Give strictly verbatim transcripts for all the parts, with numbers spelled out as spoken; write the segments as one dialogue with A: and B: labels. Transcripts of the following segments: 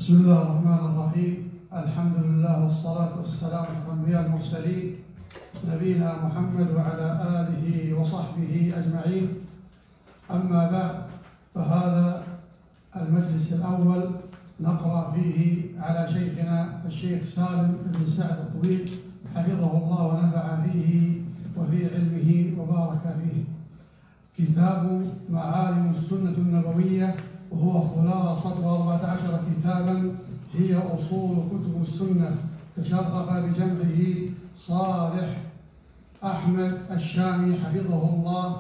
A: بسم الله الرحمن الرحيم. الحمد لله والصلاة والسلام على الأنبياء المرسلين نبينا محمد وعلى آله وصحبه أجمعين. أما بعد، فهذا المجلس الأول نقرأ فيه على شيخنا الشيخ سالم بن سعد الطويل حفظه الله ونفع فيه وفي علمه وبارك فيه، كتاب معالم السنة النبوية، وهو خلاصة أربعة عشر كتابا هي أصول كتب السنة، تشرف بجمعه صالح أحمد الشامي حفظه الله،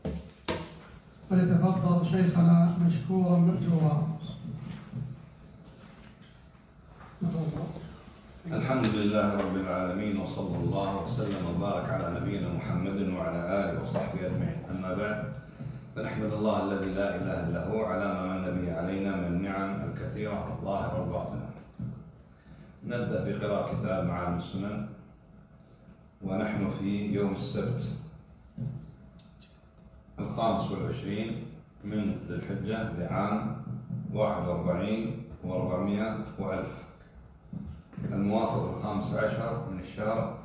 A: فليتفضل شيخنا مشكورا مأجورا.
B: الحمد لله رب العالمين، وصلى الله وسلم وبارك على نبينا محمد وعلى آله وصحبه أجمعين. أما بعد، فنحمد الله الذي لا إله إلا هو على ما من به علينا من النعم الكثيرة الظاهرة والباطنة. نبدأ بقراءة كتاب معالم السنن، ونحن في يوم السبت الخامس والعشرين من ذي الحجة لعام واحد وأربعين وأربعمائة وألف، الموافق الخامس عشر من الشهر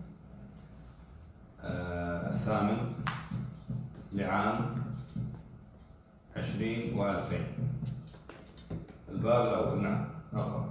B: آه الثامن لعام عشرين وألفين. الباب الأول. نعم، أقرأ.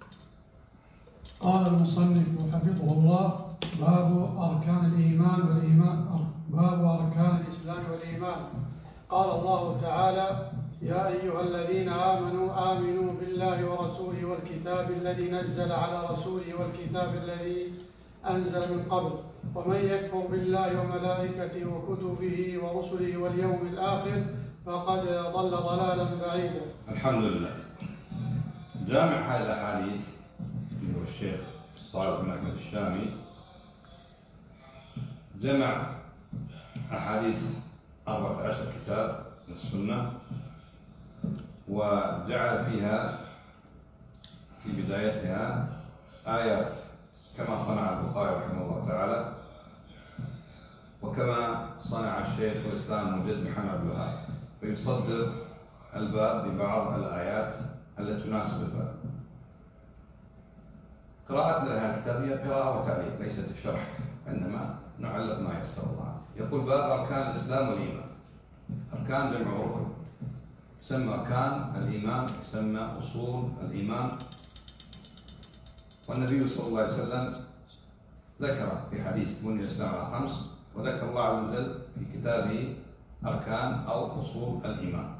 A: قال المصنف حفظه الله: باب أركان الإيمان والإيمان باب أركان الإسلام والإيمان. قال الله تعالى: يا أيها الذين آمنوا آمنوا بالله ورسوله والكتاب الذي نزل على رسوله والكتاب الذي أنزل من قبل، ومن يكفر بالله وملائكته وكتبه ورسله واليوم الآخر فقد ضل ضلالا بعيدا.
B: الحمد لله. جامع هذه الأحاديث اللي هو الشيخ صالح بن أحمد الشامي جمع أحاديث أربعة عشر كتاب من السنة، وجعل فيها في بدايتها آيات كما صنع البخاري رحمه الله تعالى، وكما صنع الشيخ الإسلام المجدد محمد بن الوهاب، فيصدر الباب ببعض الآيات التي تناسب الباب. قراءتنا لهذا الكتاب هي قراءة وتعليق، ليست شرح، إنما نعلق ما يسر الله. يقول: باب أركان الإسلام والإيمان. أركان جمع ركن، يسمى أركان الإيمان، يسمى أصول الإيمان. والنبي صلى الله عليه وسلم ذكر في حديث بني الإسلام على خمس، وذكر الله عز وجل في كتابه أركان أو أصول الإيمان،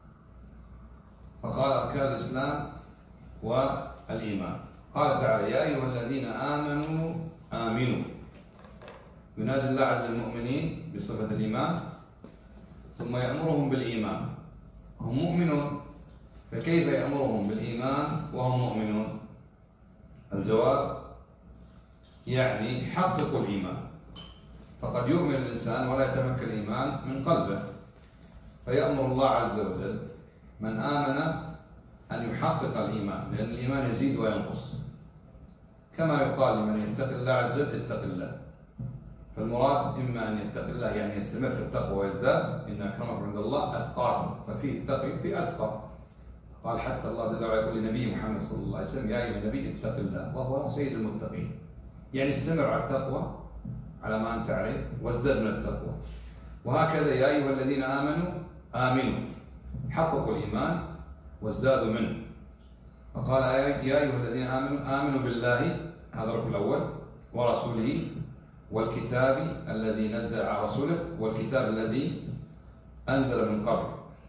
B: فقال أركان الإسلام والإيمان. قال تعالى: يا أيها الذين آمنوا آمنوا. ينادي الله عز وجل المؤمنين بصفة الإيمان، ثم يأمرهم بالإيمان. هم مؤمنون، فكيف يأمرهم بالإيمان وهم مؤمنون؟ الجواب: يعني حققوا الإيمان. فقد يؤمن الإنسان ولا يتمكن الإيمان من قلبه، فيأمر الله عز وجل من آمن أن يحقق الإيمان، لأن الإيمان يزيد وينقص، كما يقال لمن يتقي الله عز وجل: اتق الله. فالمراد إما أن يتقي الله يعني يستمر في التقوى ويزداد، إن أكرمكم عند الله أتقاكم، ففي تقي في أتقى. قال حتى الله جل وعلا يقول لنبي محمد صلى الله عليه وسلم: يا أيها النبي اتق الله وهو سيد المتقين. يعني استمر على التقوى على ما أنت عليه وازداد من التقوى. وهكذا يا أيها الذين آمنوا آمنوا، حققوا الإيمان وازدادوا منه. فقال: يا أيها الذين آمنوا آمنوا بالله، هذا الركن الأول، ورسوله والكتاب الذي نزل على رسوله والكتاب الذي أنزل من قبل.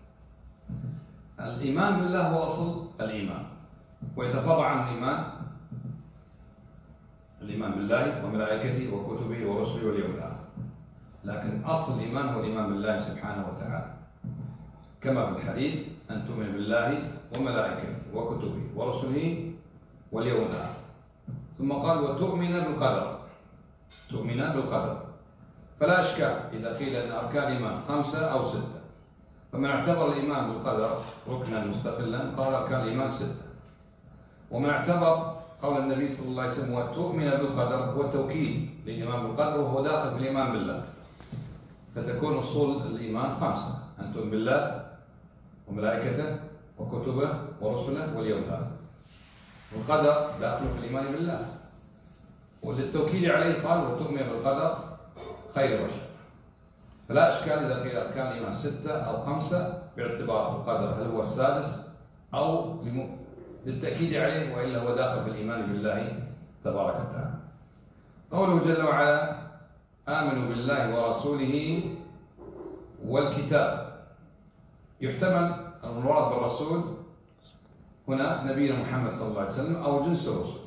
B: الإيمان بالله هو أصل الإيمان، ويتفرع عن الإيمان الإيمان بالله وملائكته وكتبه ورسله واليوم الآخر، لكن أصل الإيمان هو الإيمان بالله سبحانه وتعالى، كما في الحديث: أن تؤمن بالله وملائكته وكتبه ورسله واليوم الآخر. ثم قال: وتؤمن بالقدر. تؤمن بالقدر، فلا إشكال إذا قيل أن أركان الإيمان خمسة أو ستة، فمن اعتبر الإيمان بالقدر ركنا مستقلا قال أركان الإيمان ستة. ومن اعتبر قول النبي صلى الله عليه وسلم: وتؤمن بالقدر، هو التوكيد للإيمان بالقدر، وهو داخل في الإيمان بالله، فتكون أصول الإيمان خمسة: أن تؤمن بالله وملائكته وكتبه ورسله واليوم الآخر. والقدر داخل في الإيمان بالله. وللتوكيد عليه قال وتؤمن بالقدر خير وشر. فلا إشكال إذا قيل أركان الإيمان ستة أو خمسة باعتبار القدر هل هو السادس أو للتأكيد عليه، وإلا هو داخل في الإيمان بالله تبارك وتعالى. قوله جل وعلا آمنوا بالله ورسوله والكتاب، يحتمل المراد بالرسول هنا نبينا محمد صلى الله عليه وسلم أو جنس الرسل،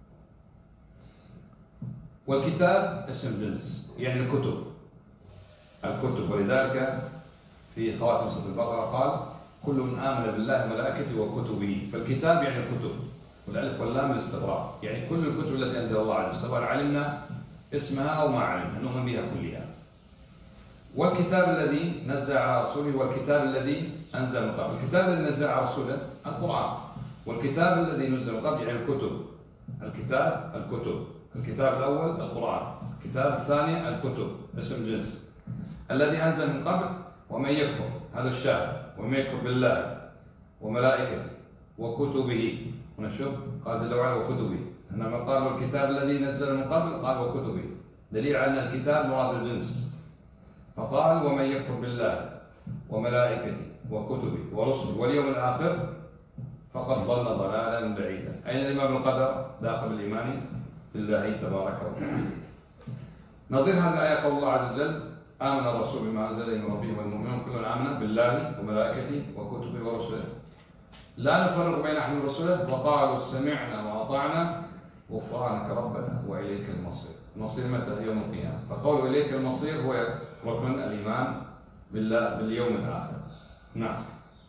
B: والكتاب اسم جنس يعني الكتب الكتب ولذلك في خواتم سورة البقرة قال كل من آمن بالله وملائكته وكتبه، فالكتاب يعني الكتب، والألف واللام الاستغراق، يعني كل الكتب التي أنزل الله عز وجل سواء علمنا اسمها أو ما علمنا نؤمن بها كلها. والكتاب الذي نزل على رسوله والكتاب الذي أنزل من قبل. الكتاب الذي نزل على رسوله القرآن، والكتاب الذي نزل من قبل يعني الكتب. الكتاب الكتب، الكتاب الأول القرآن، الكتاب الثاني الكتب اسم جنس. الذي أنزل من قبل ومن يكفر هذا الشاهد، ومن يكفر بالله وملائكته وكتبه. هنا شوف قال جل وعلا وكتبه، إنما قال الكتاب الذي نزل من قبل قال وكتبه، دليل على أن الكتاب مراد الجنس. فقال ومن يكفر بالله وملائكته وكتبه ورسله واليوم الآخر فقد ضل ضلالا بعيدا. أين الإيمان بالقدر؟ داخل الإيمان بالله تبارك وتعالى. نظير هذه الآية قول الله عز وجل آمن الرسول بما أنزل إليه من ربه والمؤمنون كل آمن بالله وملائكته وكتبه ورسله لا نفرق بين أحد من رسله وقالوا سمعنا وأطعنا غفرانك ربنا وإليك المصير. المصير متى؟ يوم القيامة. فقول إليك المصير هو ركن الإيمان بالله باليوم الآخر. نعم.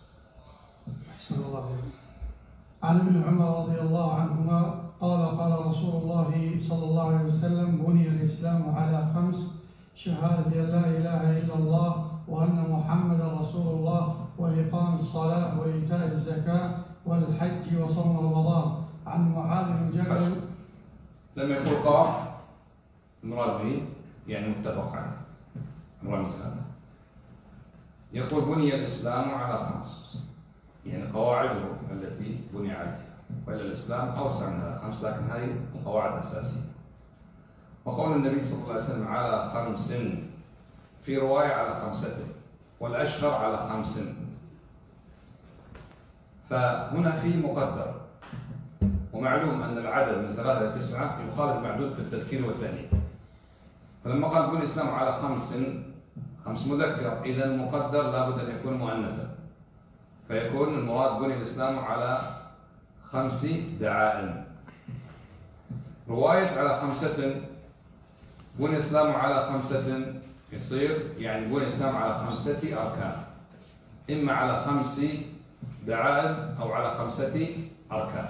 A: أحسن الله عليك. عن ابن عمر رضي الله عنهما قال قال رسول الله صلى الله عليه وسلم بني الإسلام على خمس: شهادة أن لا إله إلا الله وأن محمدا رسول الله وإقام الصلاة وإيتاء الزكاة والحج وصوم رمضان. عن معاذ بن جبل.
B: لما يقول قاف المراد به يعني متفق عليه رمز هذا. يقول بني الإسلام على خمس، يعني قواعده التي بني عليها، وإلا الإسلام أوسع من هذا خمس، لكن هذه القواعد الأساسية. وقول النبي صلى الله عليه وسلم على خمس، في رواية على خمسة، والأشهر على خمس. فهنا في مقدر، ومعلوم أن العدد من ثلاثة إلى تسعة يخالف المعدود في التذكير والتأنيث. فلما قال بني الإسلام على خمس، خمس مذكر، إذا المقدر لابد أن يكون مؤنثا، فيكون المراد بني الإسلام على خمس دعائم. رواية على خمسة بني الإسلام على خمسة يصير يعني بني الإسلام على خمسة أركان، إما على خمس دعائم أو على خمسة أركان.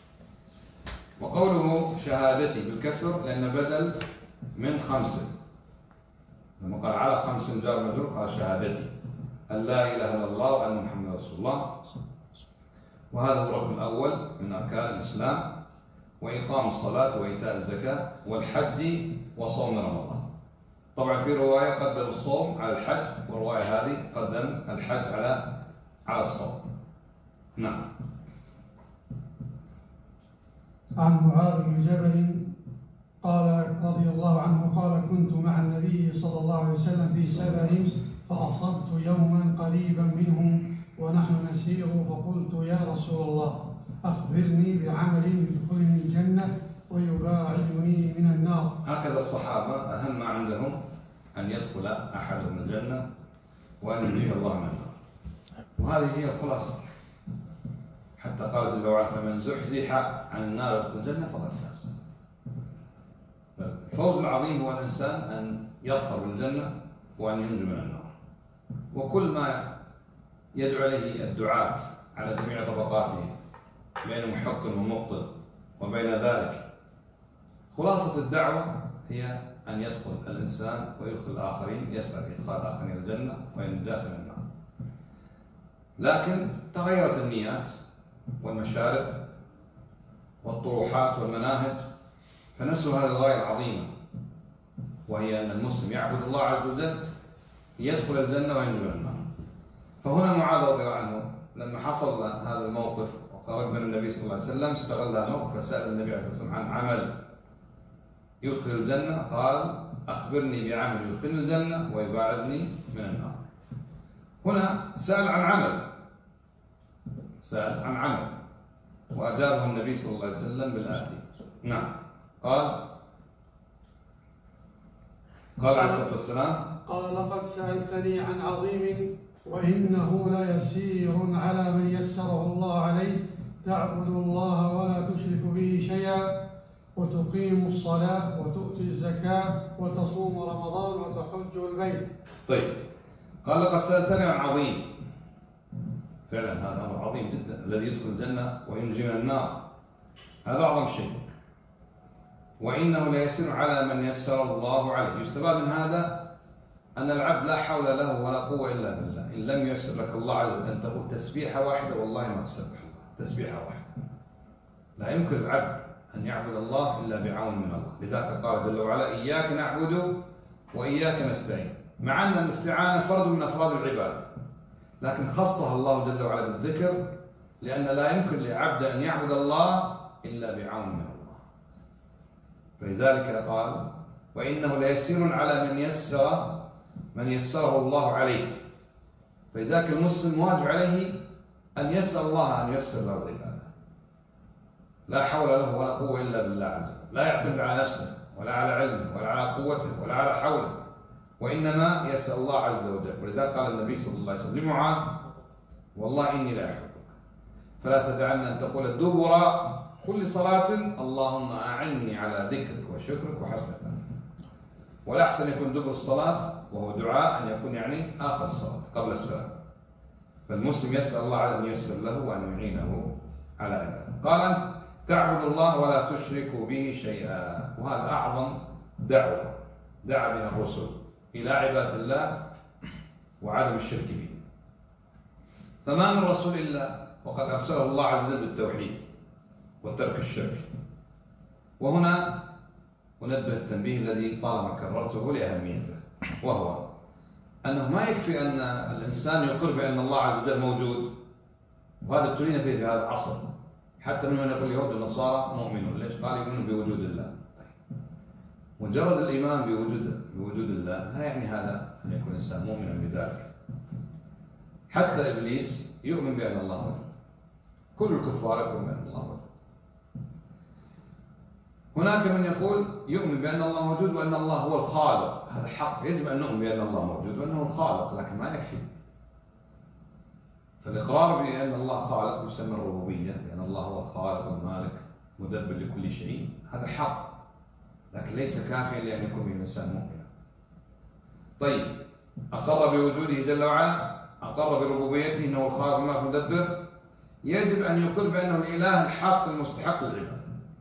B: وقوله شهادتي بالكسر لأن بدل من خمسة، لما قال على خمس جار مجرور قال شهادتي أن لا إله إلا الله وأن محمد رسول الله، وهذا هو الركن الأول من أركان الإسلام، وإقام الصلاة وإيتاء الزكاة والحج وصوم رمضان. طبعا في رواية قدم الصوم على الحج، ورواية هذه قدم الحج على على الصوم. نعم.
A: عن معاذ بن جبل قال رضي الله عنه قال كنت مع النبي صلى الله عليه وسلم في سفر فأصبت يوما قريبا منهم ونحن نسير، فقلت يا رسول الله أخبرني بعمل يدخلني الجنة ويباعدني من النار.
B: هكذا الصحابة أهم ما عندهم أن يدخل أحدهم الجنة وأن ينجيه الله من النار، وهذه هي الخلاصة. حتى قال جل وعلا فمن زحزح عن النار ويدخل الجنة فقد فاز. الفوز العظيم هو الإنسان أن يظفر بالجنة وأن ينجو من النار. وكل ما يدعو إليه الدعاة على جميع طبقاته بين محق ومبطل وبين ذلك، خلاصة الدعوة هي أن يدخل الإنسان ويدخل الآخرين، يسعى لإدخال الآخرين إلى الجنة وينجاه من النار. لكن تغيرت النيات والمشارب والطروحات والمناهج، فنسوا هذه الغاية العظيمة، وهي أن المسلم يعبد الله عز وجل يدخل الجنة وينجو من النار. فهنا معاذ رضي الله عنه لما حصل هذا الموقف خرج من النبي صلى الله عليه وسلم استغل هذا الموقف فسأل النبي عليه الصلاة والسلام عن عمل يدخل الجنة، قال أخبرني بعمل يدخلني الجنة ويباعدني من النار. هنا سأل عن عمل، سأل عن عمل وأجابه النبي صلى الله عليه وسلم بالآتي. نعم. قال قال عليه الصلاة والسلام
A: قال لقد سألتني عن عظيم وإنه ليسير على من يسره الله عليه، تعبد الله ولا تشرك به شيئا وتقيم الصلاة وتؤتي الزكاة وتصوم رمضان وتحج البيت.
B: طيب، قال لقد سألتني عن عظيم، فعلا هذا أمر عظيم جدا، الذي يدخل الجنة وينجي من النار، هذا أعظم شيء. وإنه ليسير على من يسر الله عليه. يستفاد من هذا أن العبد لا حول له ولا قوة إلا بالله. إن لم ييسر لك الله عز وجل أن تقول تسبيحة واحدة والله ما تسبح الله، تسبيحة واحدة. لا يمكن العبد أن يعبد الله إلا بعون من الله. لذلك قال جل وعلا إياك نعبد وإياك نستعين، مع أن الاستعانة فرد من أفراد العبادة، لكن خصها الله جل وعلا بالذكر، لأن لا يمكن لعبد أن يعبد الله إلا بعون من الله. فلذلك قال وإنه ليسير على من يسر من يسره الله عليه. فلذلك المسلم واجب عليه أن يسأل الله أن ييسر له العبادة. لا حول له ولا قوة إلا بالله عز وجل، لا يعتمد على نفسه ولا على علمه ولا على قوته ولا على حوله، وإنما يسأل الله عز وجل. ولذلك قال النبي صلى الله عليه وسلم لمعاذ والله إني لا أحبك فلا تدعن أن تقول دبر كل صلاة اللهم أعني على ذكرك وشكرك وحسن عبادتك. والأحسن يكون دبر الصلاة وهو دعاء أن يكون يعني آخر الصلاة قبل السلام. فالمسلم يسأل الله أن ييسر له وأن يعينه على عباده. قال تعبد الله ولا تشركوا به شيئا، وهذا أعظم دعوة دعا بها الرسل إلى عبادة الله وعدم الشرك به. فما من رسول إلا وقد أرسله الله عز وجل بالتوحيد وترك الشرك. وهنا ونبه التنبيه الذي طالما كررته لأهميته، وهو أنه ما يكفي أن الإنسان يقر بأن الله عز وجل موجود، وهذا ابتلينا فيه في هذا العصر. حتى من يقول اليهود والنصارى مؤمنون، ليش؟ قال يؤمنون بوجود الله. مجرد الإيمان بوجود بوجود الله لا يعني هذا أن يكون الإنسان مؤمنا بذلك. حتى إبليس يؤمن بأن الله موجود، كل الكفار يؤمنون بأن الله موجود. هناك من يقول يؤمن بأن الله موجود وأن الله هو الخالق، هذا حق، يجب أن نؤمن بأن الله موجود وأنه الخالق، لكن ما يكفي. فالإقرار بأن الله خالق يسمى الربوبية، لأن الله هو الخالق المالك مدبر لكل شيء، هذا حق، لكن ليس كافيا لأن يكون الإنسان مؤمنا. طيب، أقر بوجوده جل وعلا، أقر بربوبيته أنه الخالق المالك المدبر، يجب أن يقر بأنه الإله الحق المستحق للعبادة.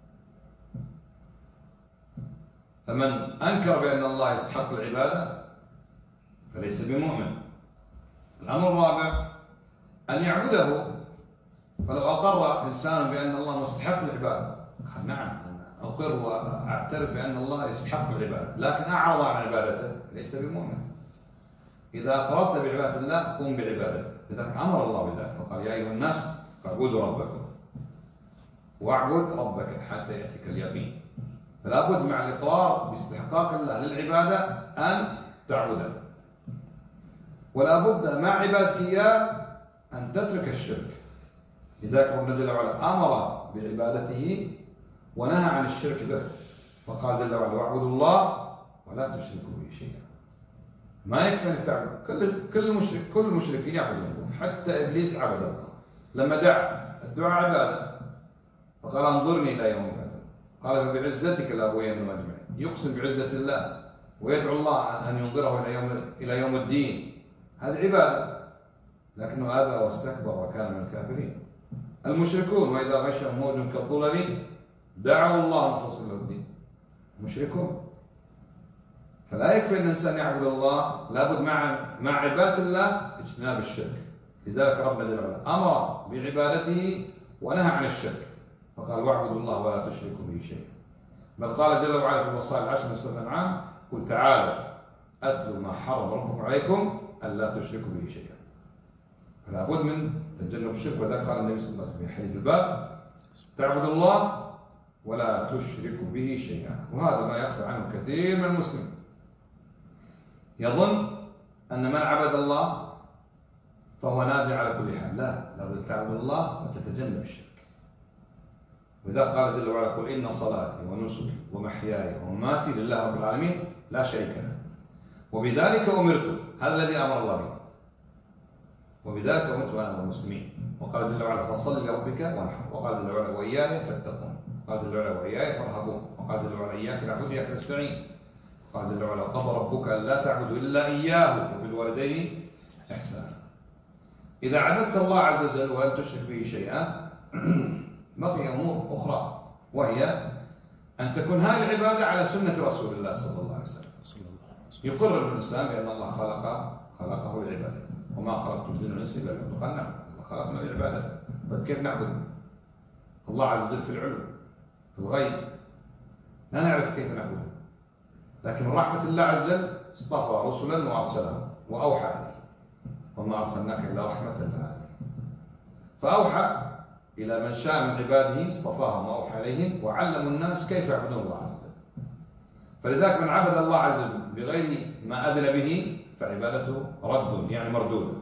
B: فمن أنكر بأن الله يستحق العبادة فليس بمؤمن. الأمر الرابع أن يعبده. فلو أقر إنسان بأن الله مستحق العبادة، قال نعم أقر وأعترف بأن الله يستحق العبادة، لكن أعرض عن عبادته ليس بمؤمن. إذا أقررت بعبادة الله قم بعبادته. لذلك أمر الله بذلك فقال يا أيها الناس اعبدوا ربكم واعبد ربك حتى يأتيك اليقين. فلا بد مع الإقرار باستحقاق الله للعبادة أن تعبده، ولا بد مع عبادتك إياه أن تترك الشرك. لذلك ربنا جل وعلا أمر بعبادته ونهى عن الشرك به، فقال جل وعلا واعبدوا الله ولا تشركوا به شيئا. ما يكفي أن تعبد، كل كل مشرك كل المشركين يعبدون الله، حتى إبليس عبد الله لما دعا. الدعاء عبادة، فقال انظرني إلى يوم البعث، قال فبعزتك لأغوينهم أجمعين. يقسم بعزة الله ويدعو الله أن ينظره إلى يوم إلى يوم الدين، هذه عبادة، لكنه أبى واستكبر وكان من الكافرين. المشركون وإذا غشهم موج كالظلل دعوا الله مخلصين له الدين، مشركون. فلا يكفي أن الإنسان يعبد الله، لابد مع مع عبادة الله اجتناب الشرك. لذلك ربنا جل وعلا أمر بعبادته ونهى عن الشرك، فقال واعبدوا الله ولا تشركوا به شيئا. بل قال جل وعلا في الوصايا العشر من سورة الأنعام قل تعالوا أتلوا ما حرم ربكم عليكم ألا تشركوا به شيئا. فلا بد من تجنب الشرك. وذلك قال النبي صلى الله عليه وسلم في حديث الباب: تعبد الله ولا تشرك به شيئا. وهذا ما يخفى عنه كثير من المسلمين، يظن أن من عبد الله فهو ناجي على كل حال. لا، لابد تعبد الله وتتجنب الشرك. وإذا قال جل وعلا: قل إن صلاتي ونسكي ومحياي ومماتي لله رب العالمين لا شريك له وبذلك أمرت. هذا الذي أمر الله به، وبذلك أمرت وأنا والمسلمين. وقال جل وعلا: فصل لربك وانحر. وقال جل وعلا: وإياي فاتقون. وقال جل وعلا: وإياي فارهبون. وقال جل وعلا: إياك نعبد وإياك نستعين. وقال جل وعلا: قضى ربك ألا تعبدوا إلا إياه وبالوالدين إحسانا. إذا عبدت الله عز وجل ولم تشرك به شيئا بقي أمور أخرى، وهي أن تكون هذه العبادة على سنة رسول الله صلى الله عليه وسلم. يقر ابن الإسلام بأن الله خلق خلقه لعبادته، وما خلقت الجن والإنس إلا ليعبدون. قال: نعم، الله خلقنا لعبادته. طيب كيف نعبد الله عز وجل في العلو في الغيب؟ لا نعرف كيف نعبده، لكن من رحمة الله عز وجل اصطفى رسلا وأرسلهم وأوحى عليه: وما أرسلناك إلا رحمة للعالمين. فأوحى إلى من شاء من عباده، اصطفاهم وأوحى إليهم وعلموا الناس كيف يعبدون الله عز وجل. فلذلك من عبد الله عز وجل بغير ما أذن به فعبادته رد، يعني مردودة.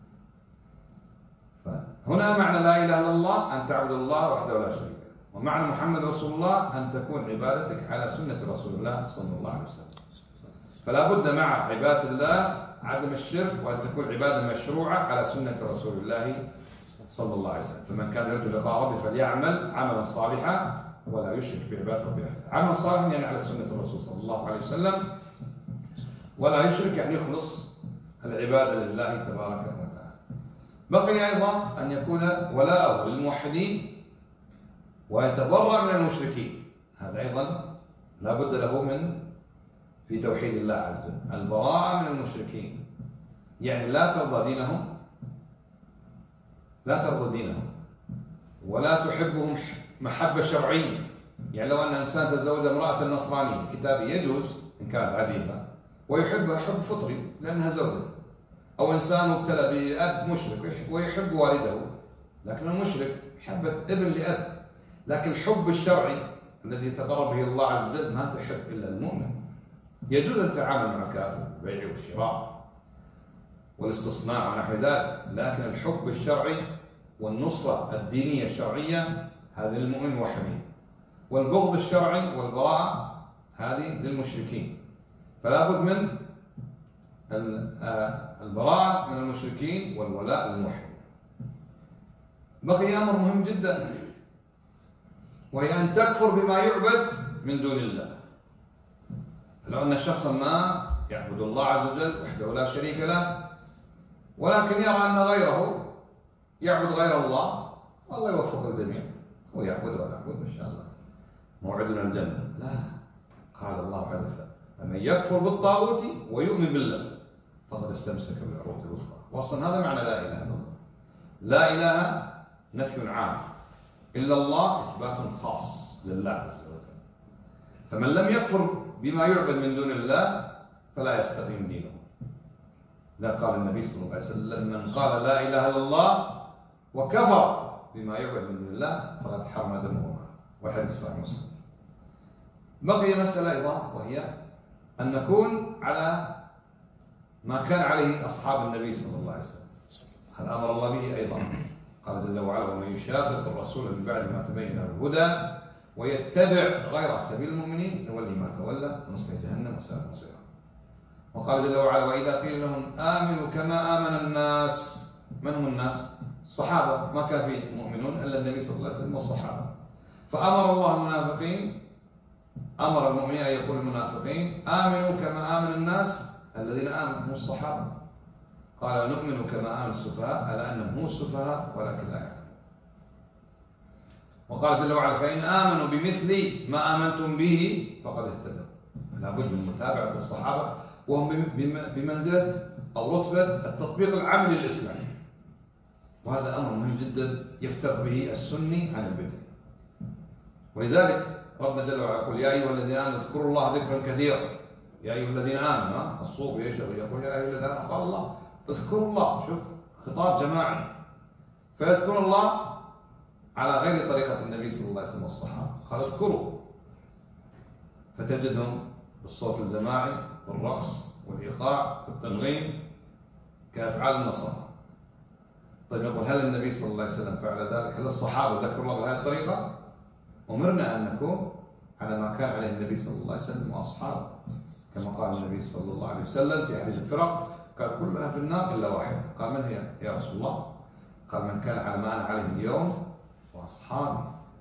B: فهنا معنى لا إله إلا الله أن تعبد الله وحده لا شريك له، ومعنى محمد رسول الله أن تكون عبادتك على سنة رسول الله صلى الله عليه وسلم. فلا بد مع عبادة الله عدم الشرك، وأن تكون عبادة مشروعة على سنة رسول الله صلى الله عليه وسلم. فمن كان يرجو لقاء ربه فليعمل عملا صالحا ولا يشرك بعبادة ربه أحدا. عملا صالحا يعني على سنة الرسول صلى الله عليه وسلم، ولا يشرك يعني يخلص العبادة لله تبارك وتعالى. بقي أيضا أن يكون ولاءه للموحدين ويتبرأ من المشركين. هذا أيضا لا بد له من في توحيد الله عز وجل، البراءة من المشركين. يعني لا ترضى دينهم لا ترضى دينهم ولا تحبهم محبة شرعية. يعني لو أن إنسان تزوج امرأة نصرانية كتابية يجوز إن كانت عفيفة، ويحبها حب فطري لأنها زوجته. أو إنسان مبتلى بأب مشرك ويحب والده، لكن المشرك محبة ابن لأب، لكن الحب الشرعي الذي يتقرب به الله عز وجل ما تحب إلا المؤمن. يجوز أن تتعامل مع الكافر بالبيع والشراء والاستصناع ونحو ذلك، لكن الحب الشرعي والنصرة الدينية الشرعية هذه للمؤمن الموحدين، والبغض الشرعي والبراءة هذه للمشركين. فلا بد من البراءة من المشركين والولاء للموحدين. بقي أمر مهم جدا، وهي أن تكفر بما يعبد من دون الله. لو أن الشخص ما يعبد الله عز وجل وحده لا شريك له، ولكن يرى أن غيره يعبد غير الله، والله يوفق الجميع، هو يعبد ولا يعبد إن شاء الله موعدنا الجنة. لا، قال الله عز وجل: فمن يكفر بالطاغوت ويؤمن بالله فقد استمسك بالعروة الوثقى. وأصلا هذا معنى لا إله إلا الله. لا إله نفي عام، إلا الله إثبات خاص لله عز وجل. فمن لم يكفر بما يعبد من دون الله فلا يستقيم دينه. لا، قال النبي صلى الله عليه وسلم: من قال لا إله إلا الله وكفر بما يعبد من دون الله فقد حرم دمه. والحديث صحيح مسلم. بقي مسألة أيضا، وهي أن نكون على ما كان عليه أصحاب النبي صلى الله عليه وسلم. هذا أمر الله به أيضا. قال جل وعلا: ومن يشاقق الرسول من بعد ما تبين له الهدى ويتبع غير سبيل المؤمنين نولي ما تولى ونصلي جهنم وساءت مصيرا. وقال جل وعلا: وإذا قيل لهم آمنوا كما آمن الناس. من هم الناس؟ الصحابة. ما كان في مؤمنون إلا النبي صلى الله عليه وسلم والصحابة. فأمر الله المنافقين أمر المؤمنين أن يقول المنافقين: آمنوا كما آمن الناس الذين آمنوا هم الصحابة. قال: نؤمن كما آمن السفهاء، ألا أنهم هم السفهاء ولكن لا يعلمون. وقال جل وعلا: فإن آمنوا بمثل ما آمنتم به فقد اهتدوا. لا بد من متابعة الصحابة، وهم بمنزلة أو رتبة التطبيق العملي للإسلام. وهذا أمر مهم جدا يفترق به السني عن البدعي. ولذلك ربنا جل وعلا يقول: يا أيها الذين آمنوا اذكروا الله ذكرا كثيرا. يا أيها الذين آمنوا، الصوفي يشهد يقول: يا أيها الذين آمنوا، قال الله اذكروا الله. شوف، خطاب جماعي. فيذكرون الله على غير طريقة النبي صلى الله عليه وسلم والصحابة. قال اذكروا، فتجدهم بالصوت الجماعي والرقص والإيقاع والتنغيم كأفعال النصارى. طيب يقول هل النبي صلى الله عليه وسلم فعل ذلك؟ هل الصحابة ذكروا الله بهذه الطريقة؟ أمرنا أن نكون على ما كان عليه النبي صلى الله عليه وسلم وأصحابه، كما قال النبي صلى الله عليه وسلم في حديث الفرق، قال كلها في النار إلا واحدة. قال من هي يا رسول الله؟ قال من كان على ما أنا عليه اليوم وأصحابي.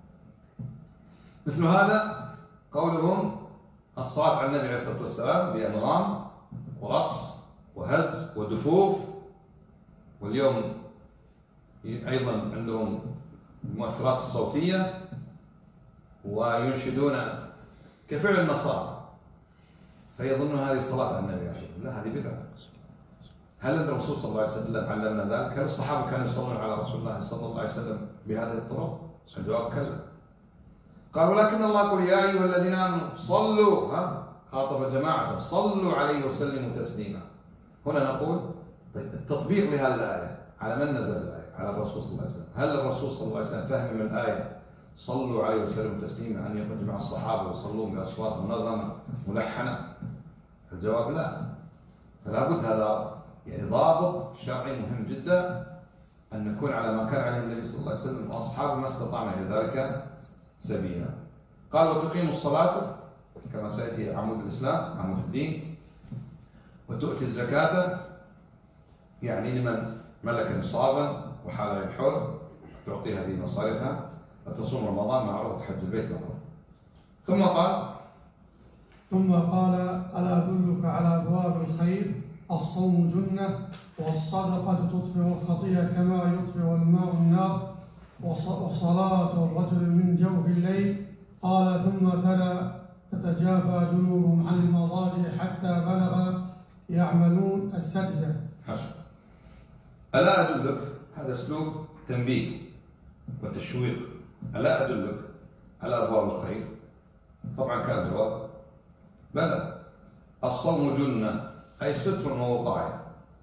B: مثل هذا قولهم الصلاة على النبي عليه الصلاة والسلام بأنغام ورقص وهز ودفوف، واليوم أيضا عندهم المؤثرات الصوتية وينشدون كفعل النصارى، فيظنون هذه الصلاة على النبي عليه الصلاة والسلام. لا، هذه بدعة. هل الرسول صلى الله عليه وسلم علمنا ذلك؟ هل الصحابة كانوا يصلون على رسول الله صلى الله عليه وسلم بهذه الطرق؟ الجواب كلا. قال ولكن الله يقول يا أيها الذين آمنوا صلوا، ها خاطب جماعة صلوا عليه وسلموا تسليما. هنا نقول طيب التطبيق لهذه الآية على من نزل الآية؟ على الرسول صلى الله عليه وسلم. هل الرسول صلى الله عليه وسلم فهم من الآية صلوا عليه وسلموا تسليما أن يجمع الصحابة ويصلون بأصوات منظمة ملحنة؟ الجواب لا. فلا بد هذا يعني ضابط شرعي مهم جدا، أن نكون على ما كان عليه النبي صلى الله عليه وسلم وأصحابه ما استطعنا إلى ذلك سبيلا. قال وتقيم الصلاة كما سيأتي عمود الإسلام عمود الدين، وتؤتي الزكاة يعني لمن ملك نصابا وحال الحر تعطيها في مصارفها، وتصوم رمضان معروف وتحج البيت معروف. ثم قال
A: ثم قال ألا أدلك على أبواب الخير؟ الصوم جنة، والصدقة تطفئ الخطيئة كما يطفئ الماء النار، وصلاة الرجل من جوف الليل. قال ثم تلا تتجافى جنوبهم عن المضاجع حتى بلغ يعملون السجدة.
B: حسن. ألا أدلك، هذا أسلوب تنبيه وتشويق. ألا أدلك على أبواب الخير؟ طبعا كان الجواب بلى. الصوم جنة أي ستر ووقاية،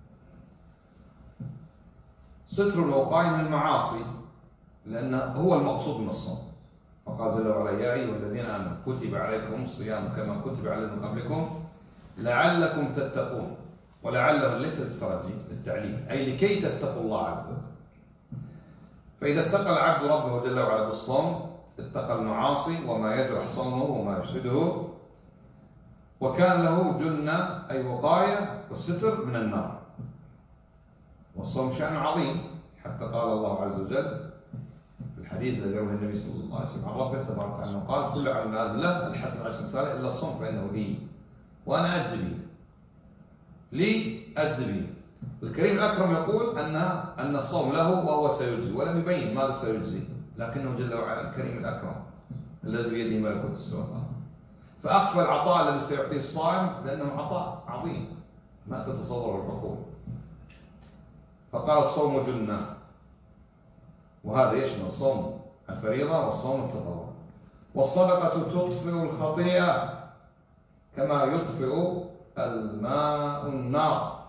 B: ستر ووقاية من المعاصي، لأنه هو المقصود من الصوم. فقال جل وعلا يا أيها الذين آمنوا كتب عليكم الصيام كما كتب على الذين قبلكم لعلكم تتقون. ولعله ليس للترجي، للتعليم، أي لكي تتقوا الله عز وجل. فإذا اتقى العبد ربه جل وعلا بالصوم اتقى المعاصي وما يجرح صومه وما يفسده، وكان له جنة أي وقاية وستر من النار. والصوم شأن عظيم، حتى قال الله عز وجل في الحديث الذي رواه النبي صلى الله عليه وسلم عن ربه تبارك وتعالى قال كل عمل آدم له الحسن عشر أمثاله إلا الصوم فإنه لي وأنا أجزي به. لي أجزي به. الكريم الأكرم يقول أن أن الصوم له وهو سيجزي، ولم يبين ماذا سيجزي، لكنه جل وعلا الكريم الأكرم الذي بيده ملكوت السماوات والأرض، فأخفى العطاء الذي سيعطيه الصائم لأنه عطاء عظيم ما تتصوره العقول. فقال الصوم جنة، وهذا يشمل الصوم الفريضة والصوم التطوع. والصدقة تطفئ الخطيئة كما يطفئ الماء النار.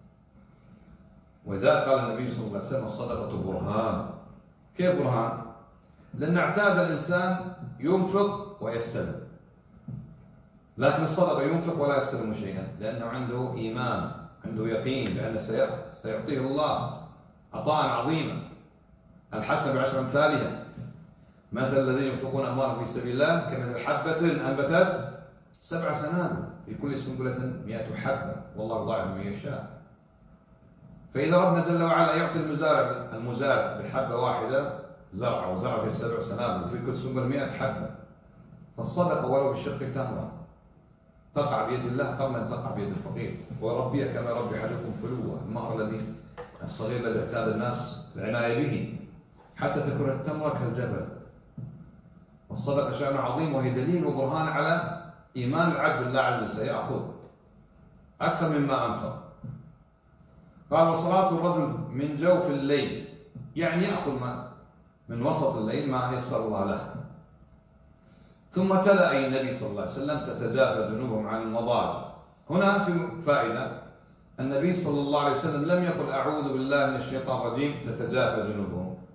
B: وإذا قال النبي صلى الله عليه وسلم الصدقة برهان. كيف برهان؟ لأن اعتاد الإنسان ينفق ويستلم، لكن الصدقة ينفق ولا يستلم شيئا لأنه عنده إيمان، عنده يقين بأن سيعطيه الله عطاء عظيما الحسنة بعشر أمثالها. مثل الذين ينفقون أموالهم في سبيل الله كمثل حبة أنبتت سبع سنابل في كل سنبلة مئة حبة والله يضاعف من يشاء. فإذا ربنا جل وعلا يعطي المزارع المزارع بالحبة واحدة زرع وزرع في سبع سنابل وفي كل سنبلة مئة حبة، فالصدقة ولو بالشق تمرة تقع بيد الله قبل أن تقع بيد الفقير. وربيه كما ربي أحدكم فلوة، المهر الذي الصغير الذي اعتاد الناس العناية به حتى تكون التمرة كالجبل. والصدقة شأن عظيم، وهي دليل وبرهان على إيمان العبد بالله عز وجل، سيأخذ أكثر مما أنفق. قال وصلاة الرجل من جوف الليل، يعني يأخذ ما من وسط الليل ما يسر الله له. ثم تلا أي النبي صلى الله عليه وسلم تتجافى جنوبهم عن المضاجع. هنا في فائدة، النبي صلى الله عليه وسلم لم يقل أعوذ بالله من الشيطان الرجيم تتجافى جنوبهم،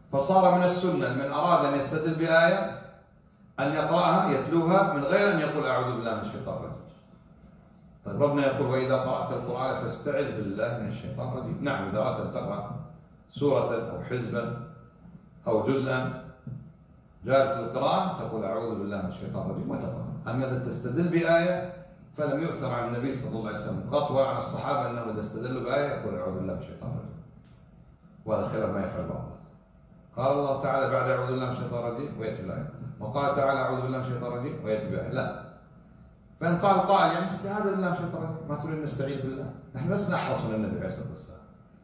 B: فصار من السنة من أراد أن يستدل بآية أن يقرأها يتلوها من غير أن يقول أعوذ بالله من الشيطان الرجيم. طيب ربنا يقول وإذا قرأت القرآن فاستعذ بالله من الشيطان الرجيم. نعم، إذا أردت أن تقرأ سورة أو حزبا أو جزءا جالس القراءة تقول أعوذ بالله من الشيطان الرجيم وتقرأ. أما إذا تستدل بآية فلم يؤثر عن النبي صلى الله عليه وسلم قط ولا عن الصحابة أنه إذا استدلوا بآية يقول أعوذ بالله من الشيطان الرجيم، وهذا خلاف ما يفعل بعض. قال الله تعالى بعد أعوذ بالله من الشيطان الرجيم ويأتي بالآية، وقال تعالى أعوذ بالله من الشيطان الرجيم ويأتي بالآية. لا، فإن قال قائل يعني استعاذ بالله من الشيطان الرجيم، ما تريد نستعيذ بالله؟ نحن بس نحرص من النبي عليه الصلاة والسلام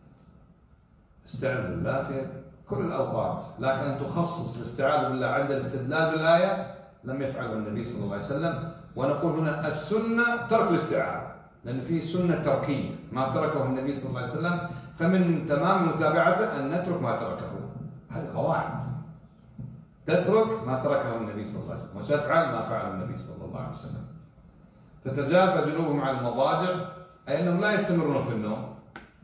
B: استعذ بالله في كل الأوقات، لكن أن تخصص الاستعاذة بالله عند الاستدلال بالآية لم يفعله النبي صلى الله عليه وسلم. ونقول هنا السنة ترك الاستعاذة، لأن في سنة تركية ما تركه النبي صلى الله عليه وسلم، فمن تمام متابعته أن نترك ما تركه. هذه قواعد، تترك ما تركه النبي صلى الله عليه وسلم وتفعل ما فعل النبي صلى الله عليه وسلم. تتجافى جنوبهم عن المضاجع أي أنهم لا يستمرون في النوم،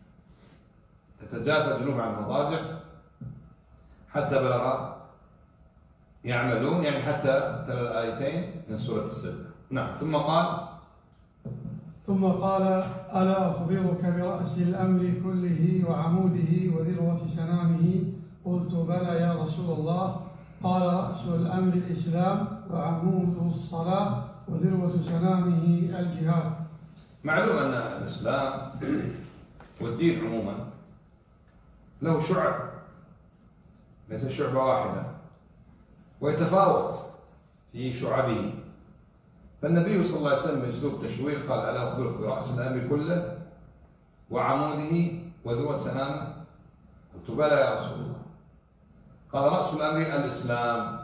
B: تتجافى جنوبهم عن المضاجع حتى بلغ يعملون، يعني حتى تلا الآيتين من سورة السجدة. نعم. ثم قال
A: ثم قال ألا أخبرك برأس الأمر كله وعموده وذروة سنامه؟ قلت بلى يا رسول الله. قال رأس الأمر الإسلام وعموده الصلاة وذروة سنامه الجهاد.
B: معلوم أن الإسلام والدين عموما له شعب، ليس شعبة واحدة، ويتفاوت في شعبه. فالنبي صلى الله عليه وسلم بأسلوب تشويق قال ألا أخبرك برأس الأمر كله وعموده وذروة سنامه؟ قلت بلى يا رسول الله. قال رأس الأمر الإسلام،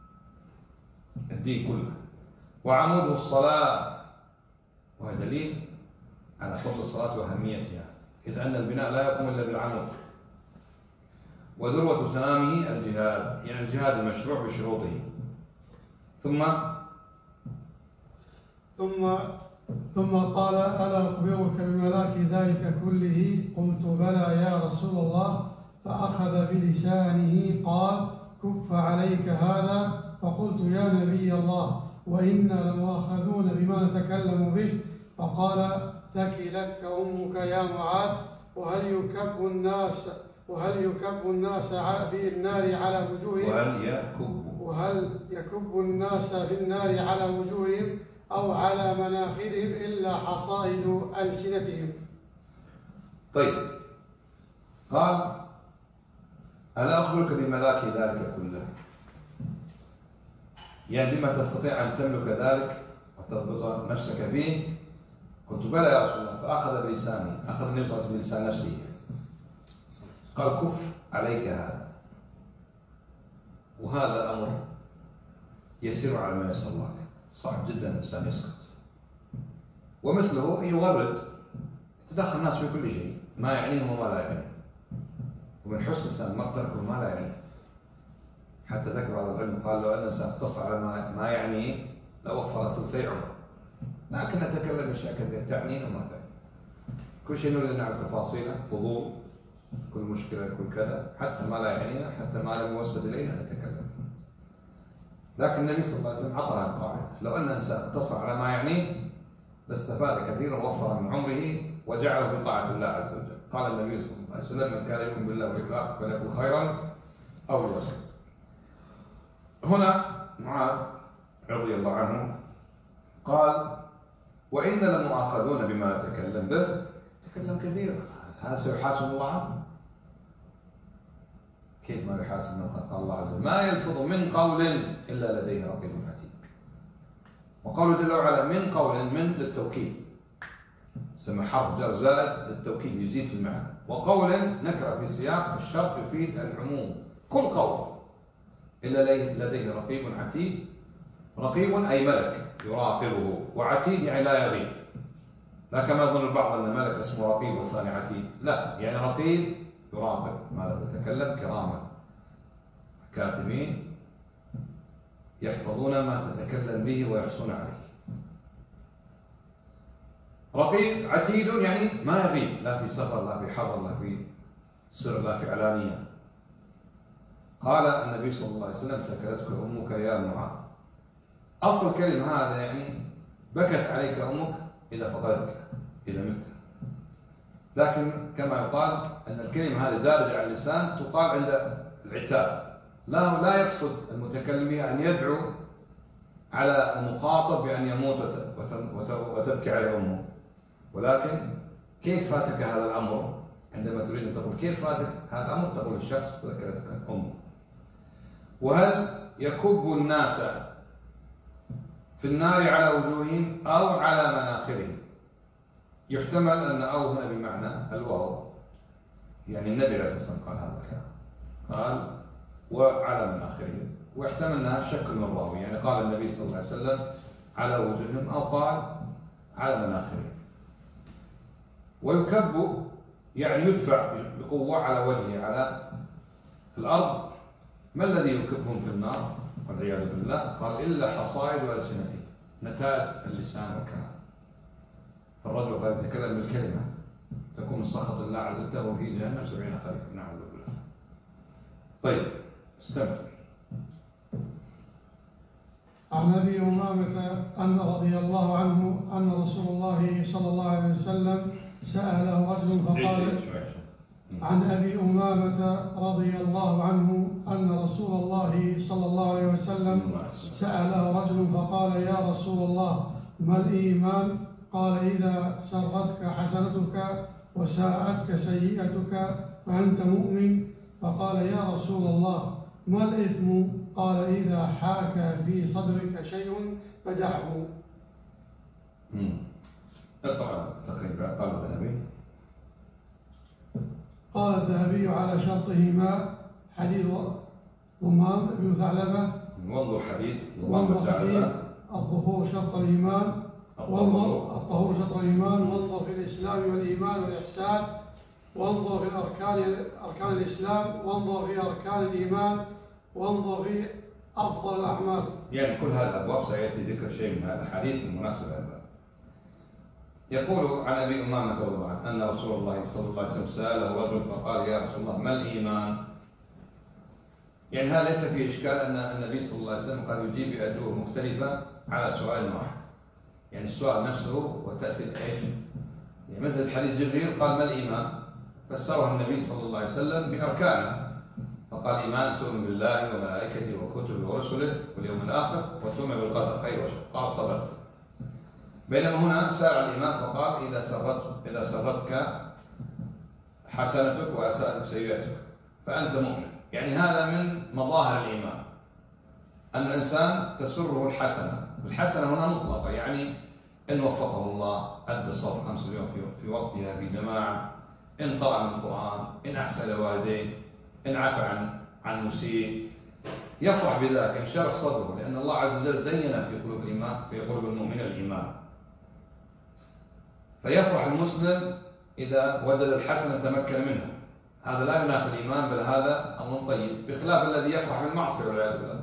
B: الدين كله، وعموده الصلاة، وهذا دليل على فضل الصلاة وأهميتها، إذ أن البناء لا يقوم إلا بالعمود. وذروة سنامه الجهاد، يعني الجهاد المشروع بشروطه. ثم
A: ثم ثم قال ألا أخبرك بملاك ذلك كله؟ قلت بلى يا رسول الله. فأخذ بلسانه قال كف عليك هذا. فقلت يا نبي الله وإنا لمؤاخذون بما نتكلم به. فقال ثكلتك أمك يا معاذ. وهل يكب الناس وهل يكب الناس في النار على وجوههم
B: وهل يكب
A: وهل يكب الناس في النار على وجوههم أو على مناخرهم إلا حصائد ألسنتهم.
B: طيب، قال ألا أخبرك بملاك ذلك كله، يعني بما تستطيع أن تملك ذلك وتضبط نفسك فيه؟ قلت بلى يا رسول الله. فأخذ بلساني، أخذ النبي صلى الله عليه وسلم بلسان نفسه، قال كف عليك هذا. وهذا أمر يسير على ما يسر الله، صعب جدا الإنسان يسكت. ومثله يغرد، يتدخل الناس في كل شيء، ما يعنيهم وما لا يعنيهم. ومن حسن الإنسان ما تركه ما لا يعنيه. حتى ذكر بعض العلم قال لو أن الإنسان اقتصر على ما يعنيه لوفر ثلثي عمره، لكن نتكلم بأشياء كثيرة تعنيه وما تعنيه. كل شيء نريد أن نعرف تفاصيله، فضول، كل مشكلة، كل كذا، حتى ما لا يعنينا، حتى ما لم يوسد إلينا نتكلم. لكن النبي صلى الله عليه وسلم عطى القاعدة، لو أن الإنسان اقتصر على ما يعنيه لاستفاد كثيرا ووفر من عمره وجعله في طاعة الله عز وجل. قال النبي صلى الله عليه وسلم من كان يؤمن بالله واليوم الآخر فليقل خيرا أو ليصمت. هنا معاذ رضي الله عنه قال وإنا لمؤاخذون بما نتكلم به. تكلم كثيرا، هذا سيحاسب الله عنه. كيف ما يحاسب من قال الله عز وجل ما يلفظ من قول إلا لديه رقيب عتيد. وقوله جل وعلا من قول، من للتوكيد، سمى حرف جر زائد للتوكيد يزيد في المعنى. وقول نكرة في سياق الشرط يفيد العموم، كل قول إلا لديه رقيب عتيد. رقيب أي ملك يراقبه، وعتيد يعني لا يغيب. لا كما يظن البعض أن ملك اسمه رقيب والثاني عتيد، لا، يعني رقيب يراقب ماذا تتكلم، كراما كاتبين يحفظون ما تتكلم به ويحصون عليه. رقيب عتيد يعني ما يغيب، لا في سفر لا في حضر لا في سر لا في علانية. قال النبي صلى الله عليه وسلم سكلتك أمك يا معاذ. أصل الكلمة هذا يعني بكت عليك أمك إذا فقدتك إذا مت، لكن كما يقال أن الكلمة هذه دارجة على اللسان تقال عند العتاب، لا لا يقصد المتكلم بها أن يدعو على المخاطب بأن يموت وتبكي عليه أمه، ولكن كيف فاتك هذا الأمر؟ عندما تريد أن تقول كيف فاتك هذا الأمر تقول الشخص ذكرتك أمه. وهل يكب الناس في النار على وجوههم أو على مناخرهم؟ يحتمل أن أو هنا بمعنى الواو، يعني النبي عليه الصلاة والسلام قال هذا الكلام، قال وعلى مناخرهم، واحتمل أنها شك من الراوي، يعني قال النبي صلى الله عليه وسلم على وجوههم أو قال على مناخرهم. ويكب يعني يدفع بقوة على وجهه على الأرض. ما الذي يكبهم في النار والعياذ بالله؟ قال إلا حصائد ألسنتهم، نتاج اللسان والكلام. فالرجل قد يتكلم بالكلمة تكون من سخط الله عز وجل في جهنم سبعين خريفا، نعوذ بالله. طيب استمع.
A: عن أبي أمامة أن رضي الله عنه أن رسول الله صلى الله عليه وسلم سأله رجل فقال عن أبي أمامة رضي الله عنه أن رسول الله صلى الله عليه وسلم سأله رجل فقال يا رسول الله ما الإيمان؟ قال إذا سرتك حسنتك وساءتك سيئتك فأنت مؤمن. فقال يا رسول الله ما الإثم؟ قال إذا حاك في صدرك شيء فدعه.
B: اقرأ تقريبا. قال الذهبي
A: قال الذهبي على شرطهما حديث ضمان بن ثعلبة.
B: وانظر حديث
A: وانظر حديث الظهور شرط الإيمان، وانظر الطهور شطر الإيمان، وانظر في الإسلام والإيمان والإحسان، وانظر في الأركان أركان الإسلام، وانظر في أركان الإيمان، وانظر في أفضل الأعمال.
B: يعني كل هذه الأبواب سيأتي ذكر شيء من هذا الحديث المناسب لها. يقول عن أبي أمامة رضي الله عنه أن رسول الله صلى الله عليه وسلم سأله رجل فقال يا رسول الله ما الإيمان؟ يعني هذا ليس فيه إشكال أن النبي صلى الله عليه وسلم قد يجيب بأجوبة مختلفة على سؤال واحد، يعني السؤال نفسه وتأتي إيش؟ يعني مثل حديث جبريل قال ما الإيمان؟ فسره النبي صلى الله عليه وسلم بأركانه، فقال إيمان تؤمن بالله وملائكته وكتبه ورسله واليوم الآخر وتؤمن بالقدر خير وشر. قال صدقت. بينما هنا سار الإيمان فقال إذا سرت إذا سرتك حسنتك وأساءتك سيئتك فأنت مؤمن. يعني هذا من مظاهر الإيمان أن الإنسان تسره الحسنة. الحسنة هنا مطلقة، يعني إن وفقه الله أدى صلاة خمس اليوم في وقتها في جماعة، إن قرأ من القرآن، إن أحسن والديه، إن عفى عن عن مسيء، يفرح بذلك ينشرح صدره، لأن الله عز وجل زين في قلوب الإيمان في قلوب المؤمنين الإيمان. فيفرح المسلم إذا وجد الحسنة تمكن منها، هذا لا ينافي الإيمان بل هذا أمر طيب، بخلاف الذي يفرح بالمعصية والعياذ بالله.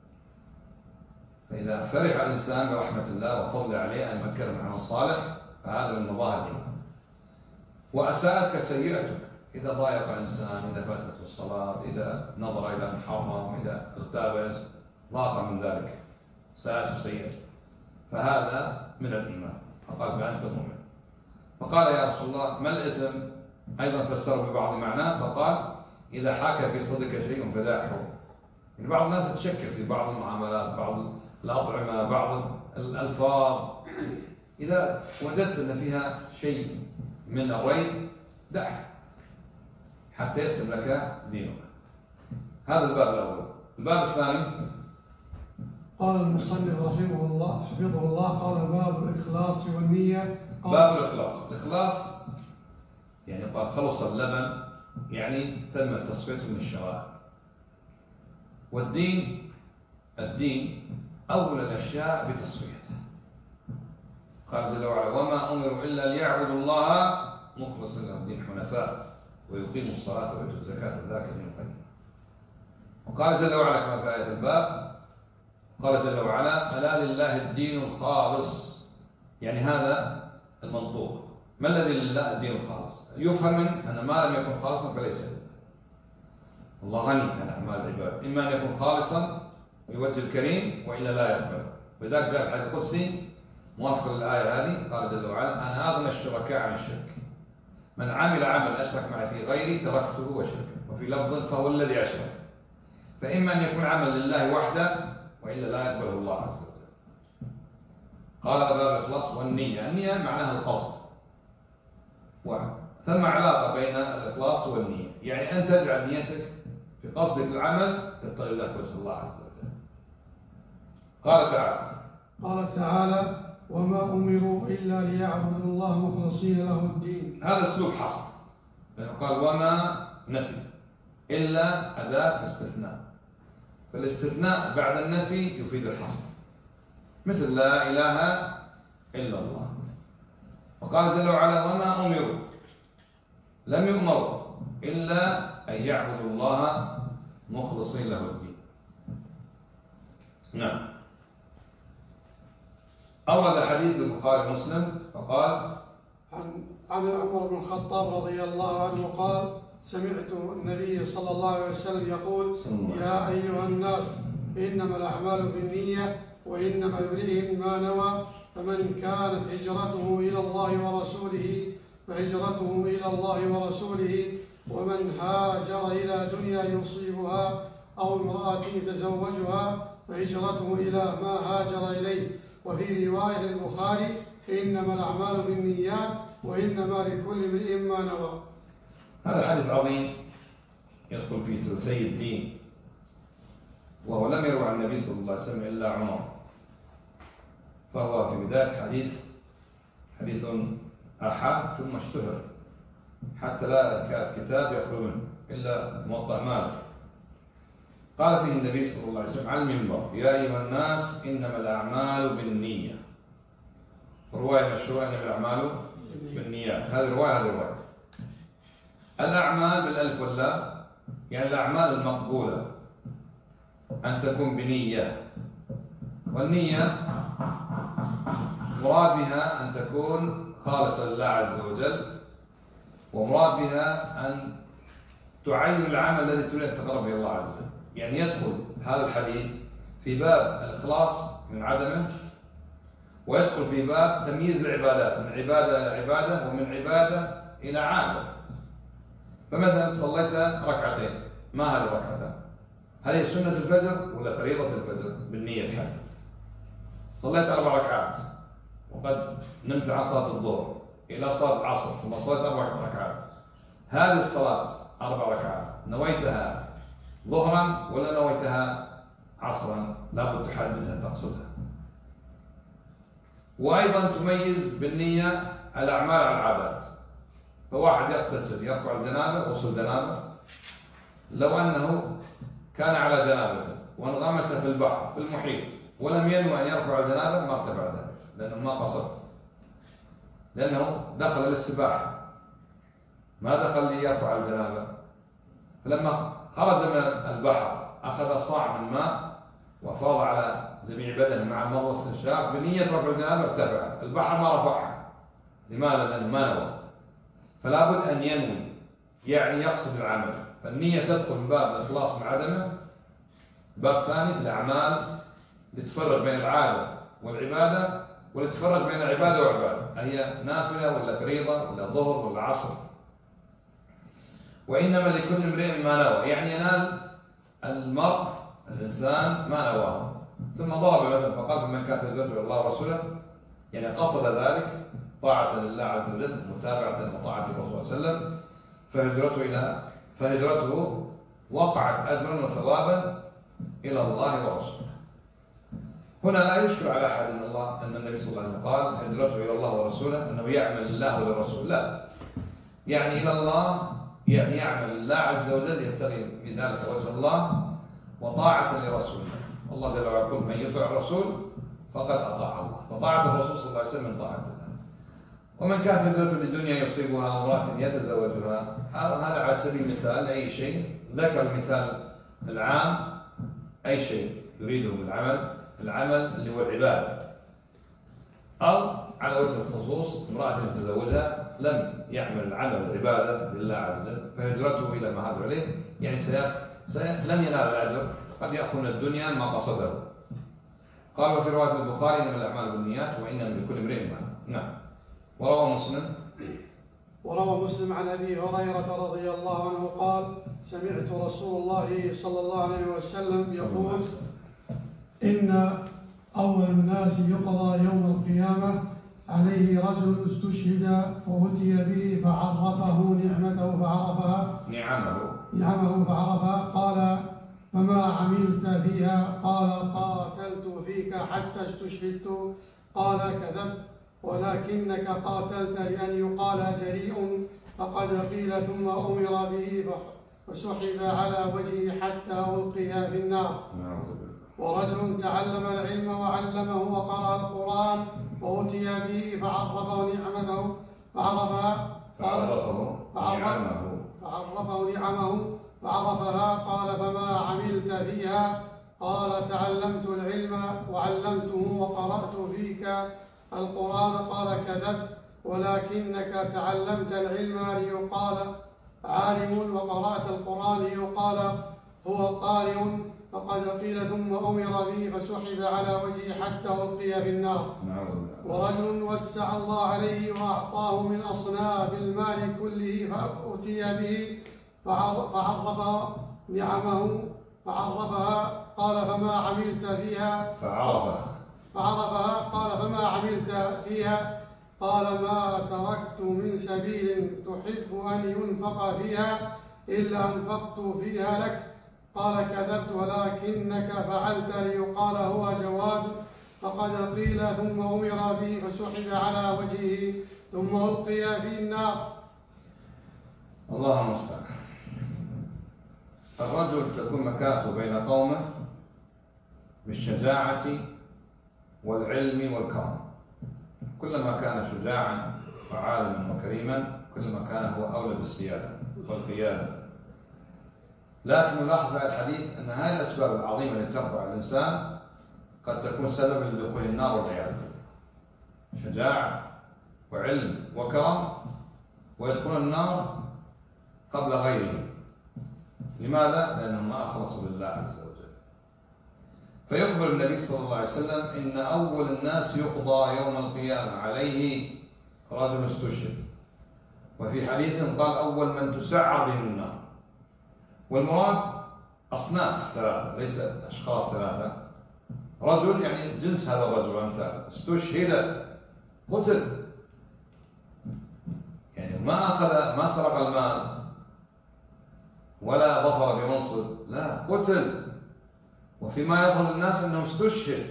B: فإذا فرح الإنسان برحمة الله وفضل عليه أن يمكنه من عمل صالح فهذا من مظاهر الإيمان. وأساءتك سيئتك، إذا ضايق الإنسان، إذا فاتته الصلاة، إذا نظر إلى محرم، إذا اغتاب ضاق من ذلك، ساءته سيئته، فهذا من الإيمان. فقال فأنت مؤمن. فقال يا رسول الله ما الإثم؟ أيضا فسره ببعض معناه فقال إذا حاك في صدرك شيء فداعه. يعني بعض الناس تشكل في بعض المعاملات، بعض الأطعمة، بعض الألفاظ، إذا وجدت أن فيها شيء من الريب دعه حتى يسلم لك دينك. هذا الباب الأول. الباب الثاني
A: قال المصنف رحمه الله حفظه الله قال باب الإخلاص والنية.
B: باب الإخلاص. الإخلاص يعني قال خلص اللبن، يعني تم تصفيته من الشوائب. والدين الدين أول الأشياء بتصفيته. قال جل وعلا وما أمروا إلا ليعبدوا الله مخلصين له الدين حنفاء ويقيموا الصلاة ويؤتوا الزكاة وذاك دين القيم. وقال جل وعلا كما في آية الباب قال جل وعلا ألا لله الدين الخالص، يعني هذا المنطوق. ما الذي لله الدين الخالص؟ يفهم من أن ما لم يكن خالصا فليس لله. الله غني عن أعمال العباد، إما أن يكون خالصا لوجه الكريم وإلا لا يقبل. وذلك جاء في الحديث القدسي موافق للآية هذه، قال جل وعلا: أنا أغنى الشركاء عن الشرك، من عمل عمل أشرك معي في غيري تركته وشركه. وفي لفظ: فهو الذي أشرك. فإما أن يكون عمل لله وحده وإلا لا يقبله الله عز وجل. قال باب الإخلاص والنية. النية معناها القصد، ثم علاقة بين الإخلاص والنية، يعني أن تجعل نيتك في قصدك العمل تبتغي لك وجه الله عز وجل. قال تعالى
A: قال تعالى: وما أمروا إلا ليعبدوا الله مخلصين له الدين.
B: هذا اسلوب حصر، لأنه قال وما نفي إلا أداة استثناء، فالاستثناء بعد النفي يفيد الحصر، مثل لا إله إلا الله. وقال جل وعلا: وما أمروا، لم يؤمروا إلا أن يعبدوا الله مخلصين له الدين. نعم. أورد حديث البخاري ومسلم فقال:
A: عن عن عمر بن الخطاب رضي الله عنه قال: سمعت النبي صلى الله عليه وسلم يقول: يا أيها الناس، إنما الأعمال بالنية وإنما امرئ ما نوى، فمن كانت هجرته إلى الله ورسوله فهجرته إلى الله ورسوله، ومن هاجر إلى دنيا يصيبها أو امرأة يتزوجها فهجرته إلى ما هاجر إليه. وفي رواية البخاري: إنما الأعمال بالنيات وإنما لكل امرئ ما نوى.
B: هذا حديث عظيم يدخل في ثلثي الدين، وهو لم يروى عن النبي صلى الله عليه وسلم إلا عمر، فهو في بداية حديث حديث آحاد ثم اشتهر حتى لا كاد كتاب يخلو منه إلا موطأ مالك. قال فيه النبي صلى الله عليه وسلم على المنبر: يا أيها الناس، إنما الأعمال بالنية. رواية مشهورة: إنما الأعمال بالنيات. هذه رواية هذه رواية. الأعمال بالألف واللام يعني الأعمال المقبولة أن تكون بنية، والنية مراد بها أن تكون خالصة لله عز وجل، ومراد بها أن تعين العمل الذي تريد أن تقرب إلى الله عز وجل. يعني يدخل هذا الحديث في باب الإخلاص من عدمه، ويدخل في باب تمييز العبادات من عبادة إلى عبادة ومن عبادة إلى عادة. فمثلا صليت ركعتين، ما هذه الركعتان؟ هل هي سنة الفجر ولا فريضة الفجر بالنية الحج؟ صليت أربع ركعات وقد نمت عن صلاة الظهر إلى صلاة العصر ثم صليت أربع ركعات، هذه الصلاة أربع ركعات نويتها ظهرا ولا نويتها عصرا؟ لابد تحددها تقصدها. وأيضا تميز بالنية الأعمال عن العادات. فواحد يغتسل يرفع الجنابة غسل جنابة، لو أنه كان على جنابة وانغمس في البحر في المحيط ولم ينوي أن يرفع الجنابة ما ارتفع ذلك، لأنه ما قصد، لأنه دخل للسباحة ما دخل ليرفع الجنابة. فلما خرج من البحر أخذ صاع من ماء وفاض على جميع بدنه مع المضغ والاستنشاق بنية رفع الجنابة، ارتفعت. البحر ما رفعها، لماذا؟ لأنه ما نوى. فلا بد أن ينوي، يعني يقصد العمل. فالنية تدخل من باب الإخلاص مع عدمه. باب ثاني الأعمال لتفرق بين العادة والعبادة، ولتفرق بين عبادة وعبادة، هي نافلة ولا فريضة ولا ظهر ولا عصر. وإنما لكل امرئ ما نوى، يعني ينال المرء الإنسان ما نواه. ثم ضرب مثلا فقال: فمن كانت هجرته إلى الله ورسوله، يعني قصد ذلك طاعة لله عز وجل متابعة وطاعة الرسول صلى الله عليه وسلم، فهجرته إلى فهجرته وقعت أجرا وثوابا إلى الله ورسوله. هنا لا يشكل على أحد أن الله أن النبي صلى الله عليه وسلم قال هجرته إلى الله ورسوله أنه يعمل لله وللرسول، لا، يعني إلى الله يعني يعمل لله عز وجل يبتغي بذلك وجه الله وطاعة لرسوله. الله جل وعلا يقول: من يطع الرسول فقد أطاع الله، فطاعة الرسول صلى الله عليه وسلم من طاعة الله. ومن كانت هجرته للدنيا يصيبها امرأة يتزوجها، هذا على سبيل المثال أي شيء، ذكر المثال العام أي شيء يريده بالعمل، العمل اللي هو العبادة، أو على وجه الخصوص امرأة يتزوجها لم يعمل العمل العبادة لله عز وجل فهجرته إلى ما هاجر إليه، يعني لن ينال الأجر، قد يأخذ من الدنيا ما قصده. قال وفي رواية البخاري إنما الأعمال بالنيات وإنما لكل امرئ ما نعم. وروى مسلم
A: وروى مسلم عن أبي هريرة رضي الله عنه قال سمعت رسول الله صلى الله عليه وسلم يقول إن أول الناس يقضى يوم القيامة عليه رجل استشهد فأتي به فعرفه نعمته فعرفها
B: نعمه
A: نعمه فعرفها قال فما عملت فيها؟ قال قاتلت فيك حتى استشهدت. قال كذبت ولكنك قاتلت لأن يقال جريء فقد قيل ثم أمر به فسحب على وجهه حتى ألقي في النار. ورجل تعلم العلم وعلمه وقرأ القرآن فأتي به فعرفه نعمته فعرفها
B: فعرفه نعمه
A: فعرفه نعمه فعرفها قال فما عملت فيها؟ قال تعلمت العلم وعلمته وقرأت فيك القرآن. قال كذبت ولكنك تعلمت العلم ليقال عالم وقرأت القرآن ليقال هو قارئ فقد قيل ثم أمر به فسحب على وجهه حتى ألقي في النار. ورجل وسع الله عليه وأعطاه من أصناف المال كله فأتي به فعرف نعمه فعرفها قال فما عملت فيها؟
B: فعرفها
A: فعرفها قال فما عملت فيها؟ قال ما تركت من سبيل تحب أن ينفق فيها إلا أنفقت فيها لك. قال كذبت ولكنك فعلت ليقال هو جواد فقد قيل ثم أمر به فسحب على وجهه ثم ألقي في النار.
B: الله المستعان. الرجل تكون مكانته بين قومه بالشجاعة والعلم والكرم. كلما كان شجاعا وعالما وكريما كلما كان هو أولى بالسيادة والقيادة. لكن نلاحظ في الحديث أن هذه الأسباب العظيمة التي ترفع الإنسان قد تكون سببا لدخول النار والعياذ بالله. شجاعة وعلم وكرم ويدخل النار قبل غيره. لماذا؟ لأنهم ما أخلصوا لله عز وجل. فيخبر النبي صلى الله عليه وسلم إن أول الناس يقضى يوم القيامة عليه رجل استشهد، وفي حديث قال أول من تسعر بهم النار. والمراد أصناف ثلاثة ليس أشخاص ثلاثة. رجل يعني جنس هذا الرجل وأمثاله استشهد قتل، يعني ما أخذ ما سرق المال ولا ظفر بمنصب، لا قتل. وفيما يظهر الناس أنه استشهد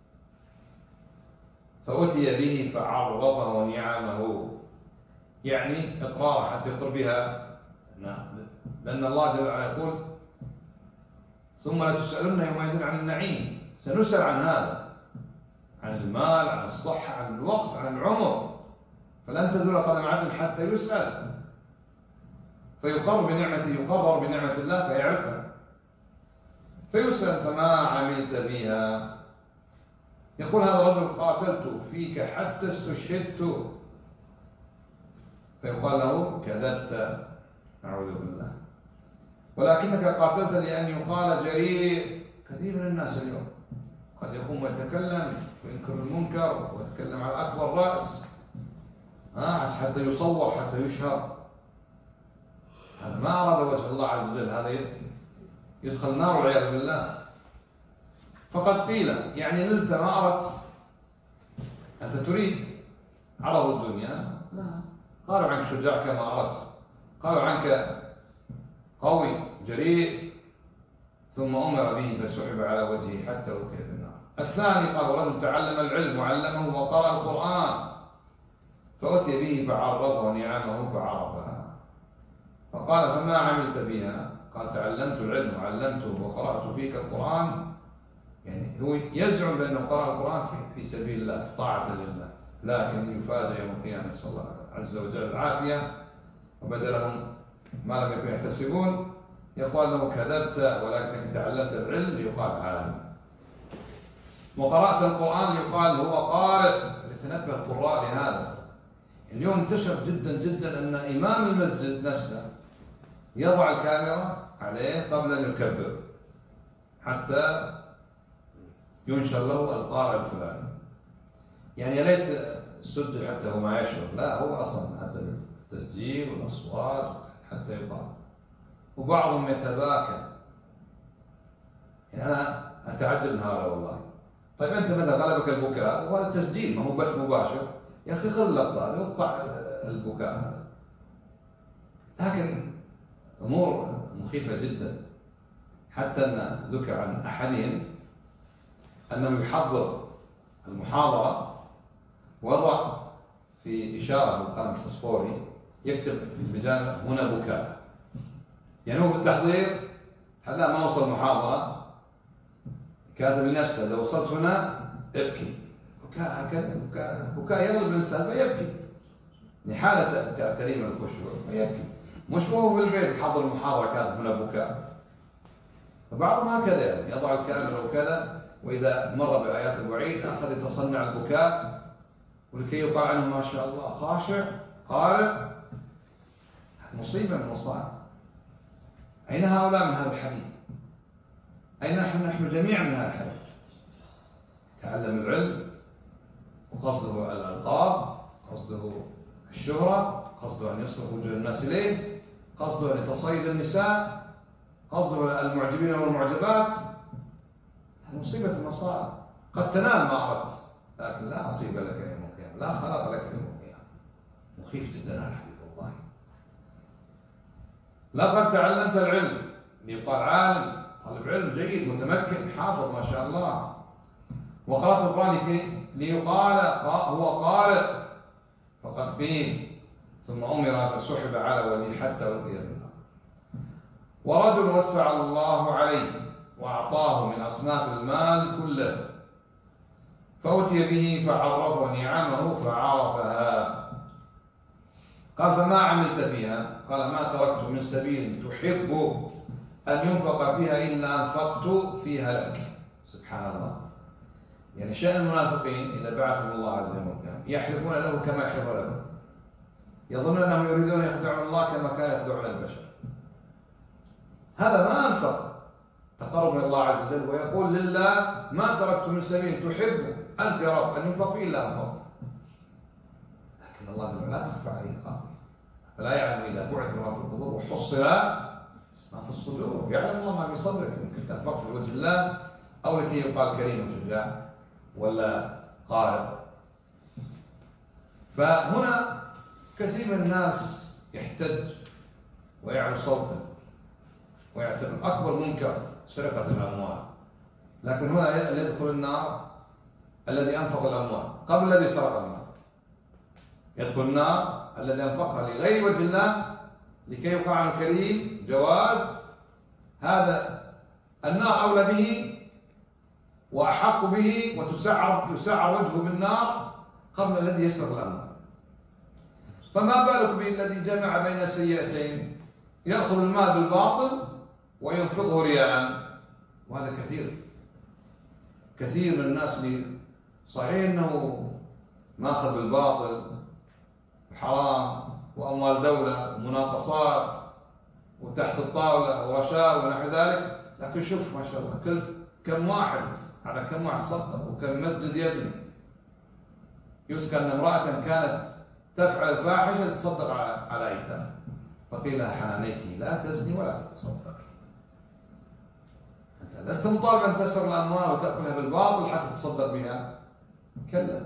B: فأتي به فعرفه نعمه، يعني إقرار حتى يقر بها. لأن الله جل وعلا يقول ثم لتسألن يومئذ عن النعيم. سنسأل عن هذا، عن المال، عن الصحة، عن الوقت، عن العمر. فلن تزول قدم عبد حتى يسأل، فيقر بنعمة يقرر بنعمة الله فيعرفها، فيسأل فما عملت فيها؟ يقول هذا الرجل قاتلت فيك حتى استشهدت، فيقال له كذبت، نعوذ بالله، ولكنك قاتلت لأن يقال جريء. كثير من الناس اليوم قد يقوم ويتكلم وينكر المنكر ويتكلم على أكبر رأس آه حتى يصور حتى يشهر. هذا ما أراد وجه الله عز وجل، هذا يدخل النار والعياذ بالله. فقد قيل يعني نلت ما أردت، أنت تريد عرض الدنيا، لا، قالوا عنك شجاع كما أردت، قالوا عنك قوي جريء، ثم أمر به فسحب على وجهه حتى ألقي في النار. الثاني قال رجل تعلم العلم وعلمه وقرأ القرآن فأتي به فعرفه نعمه فعرفها، فقال فما عملت بها؟ قال تعلمت العلم وعلمته وقرأت فيك القرآن. يعني هو يزعم بأنه قرأ القرآن في سبيل الله في طاعة لله، لكن يفاجأ يوم القيامة نسأل الله عز وجل العافية وبدا لهم ما لم يكن يحتسبون. يقال له كذبت ولكنك تعلمت العلم ليقال عالم، وقرأت القرآن يقال هو قارئ. لتنبه القراء لهذا. اليوم انتشر جدا جدا أن إمام المسجد نفسه يضع الكاميرا عليه قبل أن يكبر حتى ينشر له القارئ الفلاني. يعني يا ليت سجل حتى هو ما يشعر، لا هو أصلا حتى التسجيل والأصوات حتى يقال. وبعضهم يتباكى. يعني أنا أتعجب من هذا والله. طيب أنت مثلا غلبك البكاء وهذا تسجيل ما هو بث مباشر، يا أخي خذ اللقطة واقطع البكاء هذا. لكن أمور مخيفة جدا، حتى أن ذكر عن أحدهم أنه يحضر المحاضرة وضع في إشارة بالقلم الفسفوري يكتب بجانب هنا بكاء. يعني هو في التحضير حتى ما وصل المحاضرة كاتب لنفسه إذا وصلت هنا ابكي، بكاء هكذا، بكاء بكاء يغلب الإنسان فيبكي، يعني حالة تعتري من الخشوع فيبكي. مش هو في البيت يحضر المحاضرة كاتب هنا بكاء. فبعضهم هكذا يعني يضع الكاميرا وكذا، وإذا مر بآيات الوعيد أخذ يتصنع البكاء ولكي يقال عنه ما شاء الله خاشع قارئ. مصيبة من المصائب. أين هؤلاء من هذا الحديث؟ أين نحن نحن جميعا من هذا الحديث؟ تعلم العلم وقصده الألقاب، قصده الشهرة، قصده أن يصرف وجه الناس إليه، قصده أن يتصيد النساء، قصده المعجبين والمعجبات. هذه مصيبة المصائب. قد تنال ما أردت لكن لا نصيب لك يوم القيامة، لا خلاق لك يوم القيامة. مخيف جدا هذا الحديث والله. لقد تعلمت العلم، يقال عالم طالب علم جيد متمكن حافظ ما شاء الله، وقرأت القرآن ليقال هو قارئ، فقد قيل ثم أمر فسحب على وجهه حتى ألقي في النار. ورجل وسع الله عليه وأعطاه من أصناف المال كله فأتي به فعرفه نعمه فعرفها. قال فما عملت فيها؟ قال ما تركت من سبيل تحب أن ينفق فيها إلا أنفقت فيها لك. سبحان الله. يعني شأن المنافقين إذا بعثهم الله عز وجل يحلفون له كما يحلف لهم، يظنون أنهم يريدون يخدعون الله كما كان يخدعون البشر. هذا ما أنفق تقرب من الله عز وجل، ويقول لله ما تركت من سبيل تحب أنت يا رب أن ينفق فيه إلا أنفق. لكن الله لا تخفى عليه خافية، فلا يعلم إذا بعث ما في القبور وحصل ما في الصدور. يعلم الله ما في صدرك، يمكن تنفق في وجه الله أو لكي يقال كريم وشجاع ولا قارئ. فهنا كثير من الناس يحتج ويعلو صوته ويعتبر أكبر منكر سرقة الأموال، لكن هنا يدخل النار الذي أنفق الأموال قبل الذي سرق المال. يدخل النار الذي أنفقها لغير وجه الله لكي يقال عنه كريم جواد، هذا النار أولى به وأحق به وتسعر يسعر وجهه بالنار قبل الذي يسرق الأموال. فما بالك به الذي جمع بين سيئتين، يأخذ المال بالباطل وينفقه رياء. وهذا كثير كثير من الناس صحيح أنه ماخذ بالباطل حرام وأموال دولة ومناقصات وتحت الطاولة ورشاوى ونحو ذلك، لكن شوف ما شاء الله كل كم واحد على كم واحد صدق وكم مسجد يبني. يذكر أن امرأة كانت تفعل الفاحشة تصدق على على أيتام، فقيل لها حنانيك لا تزني ولا تتصدق. أنت لست مطالب أن تسر الأموال وتأكلها بالباطل حتى تصدق بها، كلا.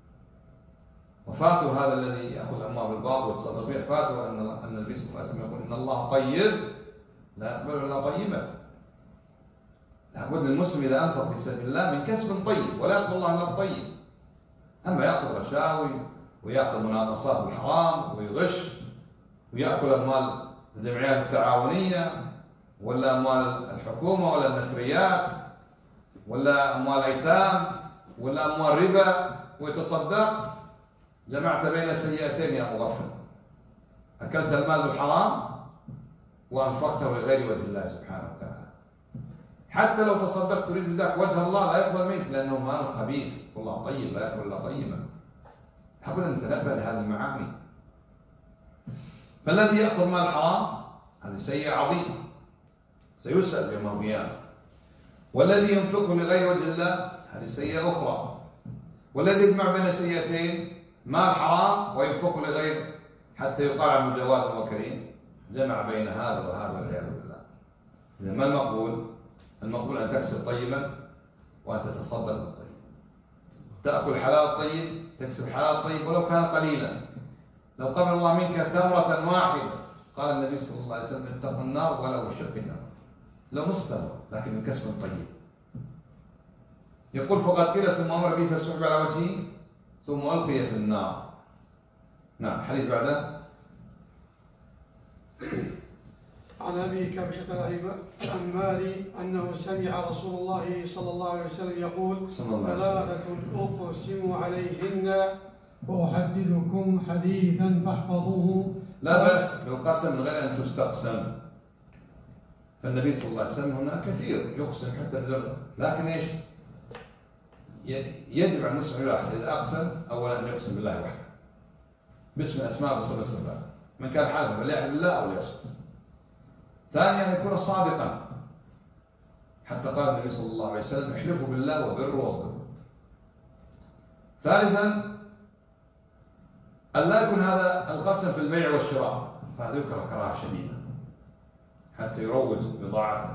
B: وفاته هذا الذي يأخذ الأموال بالباطل ويتصدق بها، فاته أن أن النبي صلى الله عليه وسلم يقول إن الله طيب لا يقبل إلا طيبا. لابد للمسلم إذا أنفق في سبيل الله من كسب طيب، ولا يقبل الله إلا الطيب. أما يأخذ رشاوي ويأخذ مناقصات بالحرام ويغش ويأكل أموال الجمعيات التعاونية ولا أموال الحكومة ولا النثريات ولا أموال أيتام ولا أموال ربا ويتصدق، جمعت بين سيئتين يا مغفل. أكلت المال بالحرام وأنفقته لغير وجه الله سبحانه وتعالى. حتى لو تصدقت تريد بذلك وجه الله لا يقبل منك، لأنه مال خبيث، والله طيب لا يقبل إلا طيبا. حابب أن نتنبه لهذه المعاني. فالذي يأخذ مال حرام هذه سيئة عظيمة، سيسأل يوم القيامة. والذي ينفقه لغير وجه الله هذه سيئة أخرى. والذي يجمع بين سيئتين مال حرام وينفقه لغير حتى يقال عنه جواد وكريم جمع بين هذا وهذا والعياذ بالله. إذا ما المقبول؟ المقبول أن تكسب طيبا وأن تتصدق بالطيب. تأكل حلال طيب، تكسب حلال طيب ولو كان قليلا. لو قبل الله منك تمرة واحدة قال النبي صلى الله عليه وسلم اتقوا النار ولو شق تمرة، لو نصف تمرة لكن من كسب طيب. يقول فقد قيل ثم أمر به فسحب على وجهه ثم ألقي في النار. نعم. الحديث بعده
A: عن أبي كبشة العماري أنه سمع رسول الله صلى الله عليه وسلم يقول ثلاثة أقسم عليهن وأحدثكم حديثا فاحفظوه.
B: لا بأس بالقسم من غير أن تستقسم. فالنبي صلى الله عليه وسلم هنا كثير يقسم حتى بدون، لكن إيش يجب على المسلم الواحد إذا أقسم أولا أن يقسم بالله وحده باسم أسماء وصفات صفات، من كان حالفا فليحلف بالله أو ليصمت. ثانيا أن يكون صادقا، حتى قال النبي صلى الله عليه وسلم احلفوا بالله وبروا واصدقوا. ثالثا أن لا يكون هذا القسم في البيع والشراء، فهذا يكره كراهة شديدة حتى يروج بضاعته.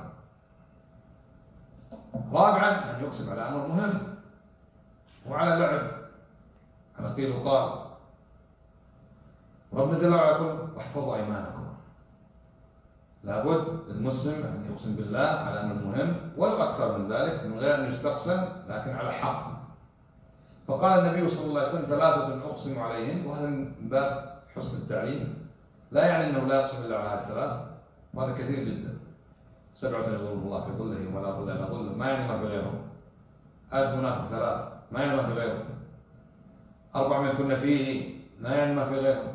B: رابعا أن يقسم على أمر مهم وعلى لعب، على قيل وقال. ربنا جل وعلا يقول واحفظوا أيمانكم. لابد للمسلم أن يقسم بالله على أمر مهم ولو أكثر من ذلك من غير أن يستقسم لكن على حق. فقال النبي صلى الله عليه وسلم ثلاثة أقسم عليهم، وهذا من باب حسن التعليم، لا يعني أنه لا يقسم إلا على هذه الثلاث، وهذا كثير جدا. سبعة يظلهم الله في ظلهم ولا ظل إلا ظله، ما يعني ما في غيرهم. ألف منافق ثلاث ما يعني ما في غيرهم. أربع من كنا فيه ما يعني ما في غيرهم.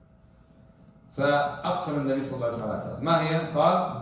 B: فأقسم النبي صلى الله عليه وسلم على ثلاث. ما هي؟ قال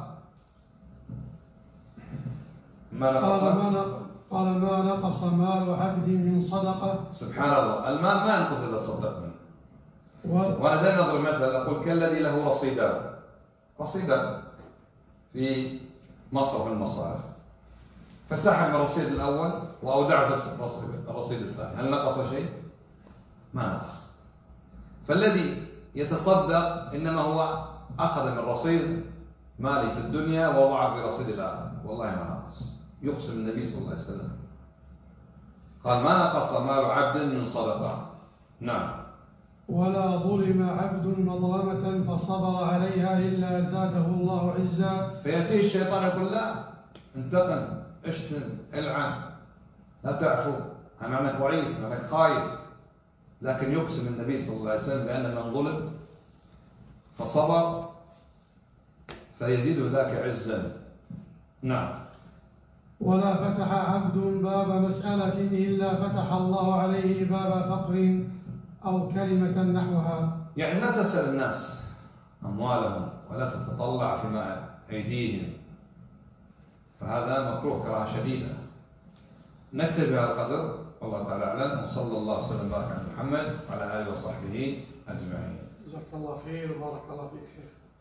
B: ما نقص
A: قال ما نقص مال عبد من صدقة.
B: سبحان الله، المال ما ينقص إذا تصدق منه. و... وأنا دائما أضرب مثل أقول كالذي له رصيدان رصيدان في مصرف المصارف، فسحب الرصيد الأول وأودعه في الرصيد الثاني، هل نقص شيء؟ ما نقص. فالذي يتصدق إنما هو أخذ من رصيد مالي في الدنيا ووضعه في رصيد الآخر، والله ما نقص. يقسم النبي صلى الله عليه وسلم قال ما نقص مال عبد من صدقة. نعم.
A: ولا ظلم عبد مظلمة فصبر عليها إلا زاده الله عزا.
B: فيأتيه الشيطان يقول لا انتقم اشتم العن لا تعفو، هم أنك ضعيف أنك خايف، لكن يقسم النبي صلى الله عليه وسلم بأن من ظلم فصبر فيزيد ذاك عزا. نعم.
A: ولا فتح عبد باب مسألة إلا فتح الله عليه باب فقر أو كلمة نحوها.
B: يعني لا تسأل الناس أموالهم ولا تتطلع فيما أيديهم، فهذا مكروه كراهة شديدة. نكتب بهذا القدر، والله تعالى أعلم، وصلى الله وسلم وبارك على محمد وعلى آله وصحبه أجمعين.
A: جزاك الله خير وبارك الله فيك شيخ.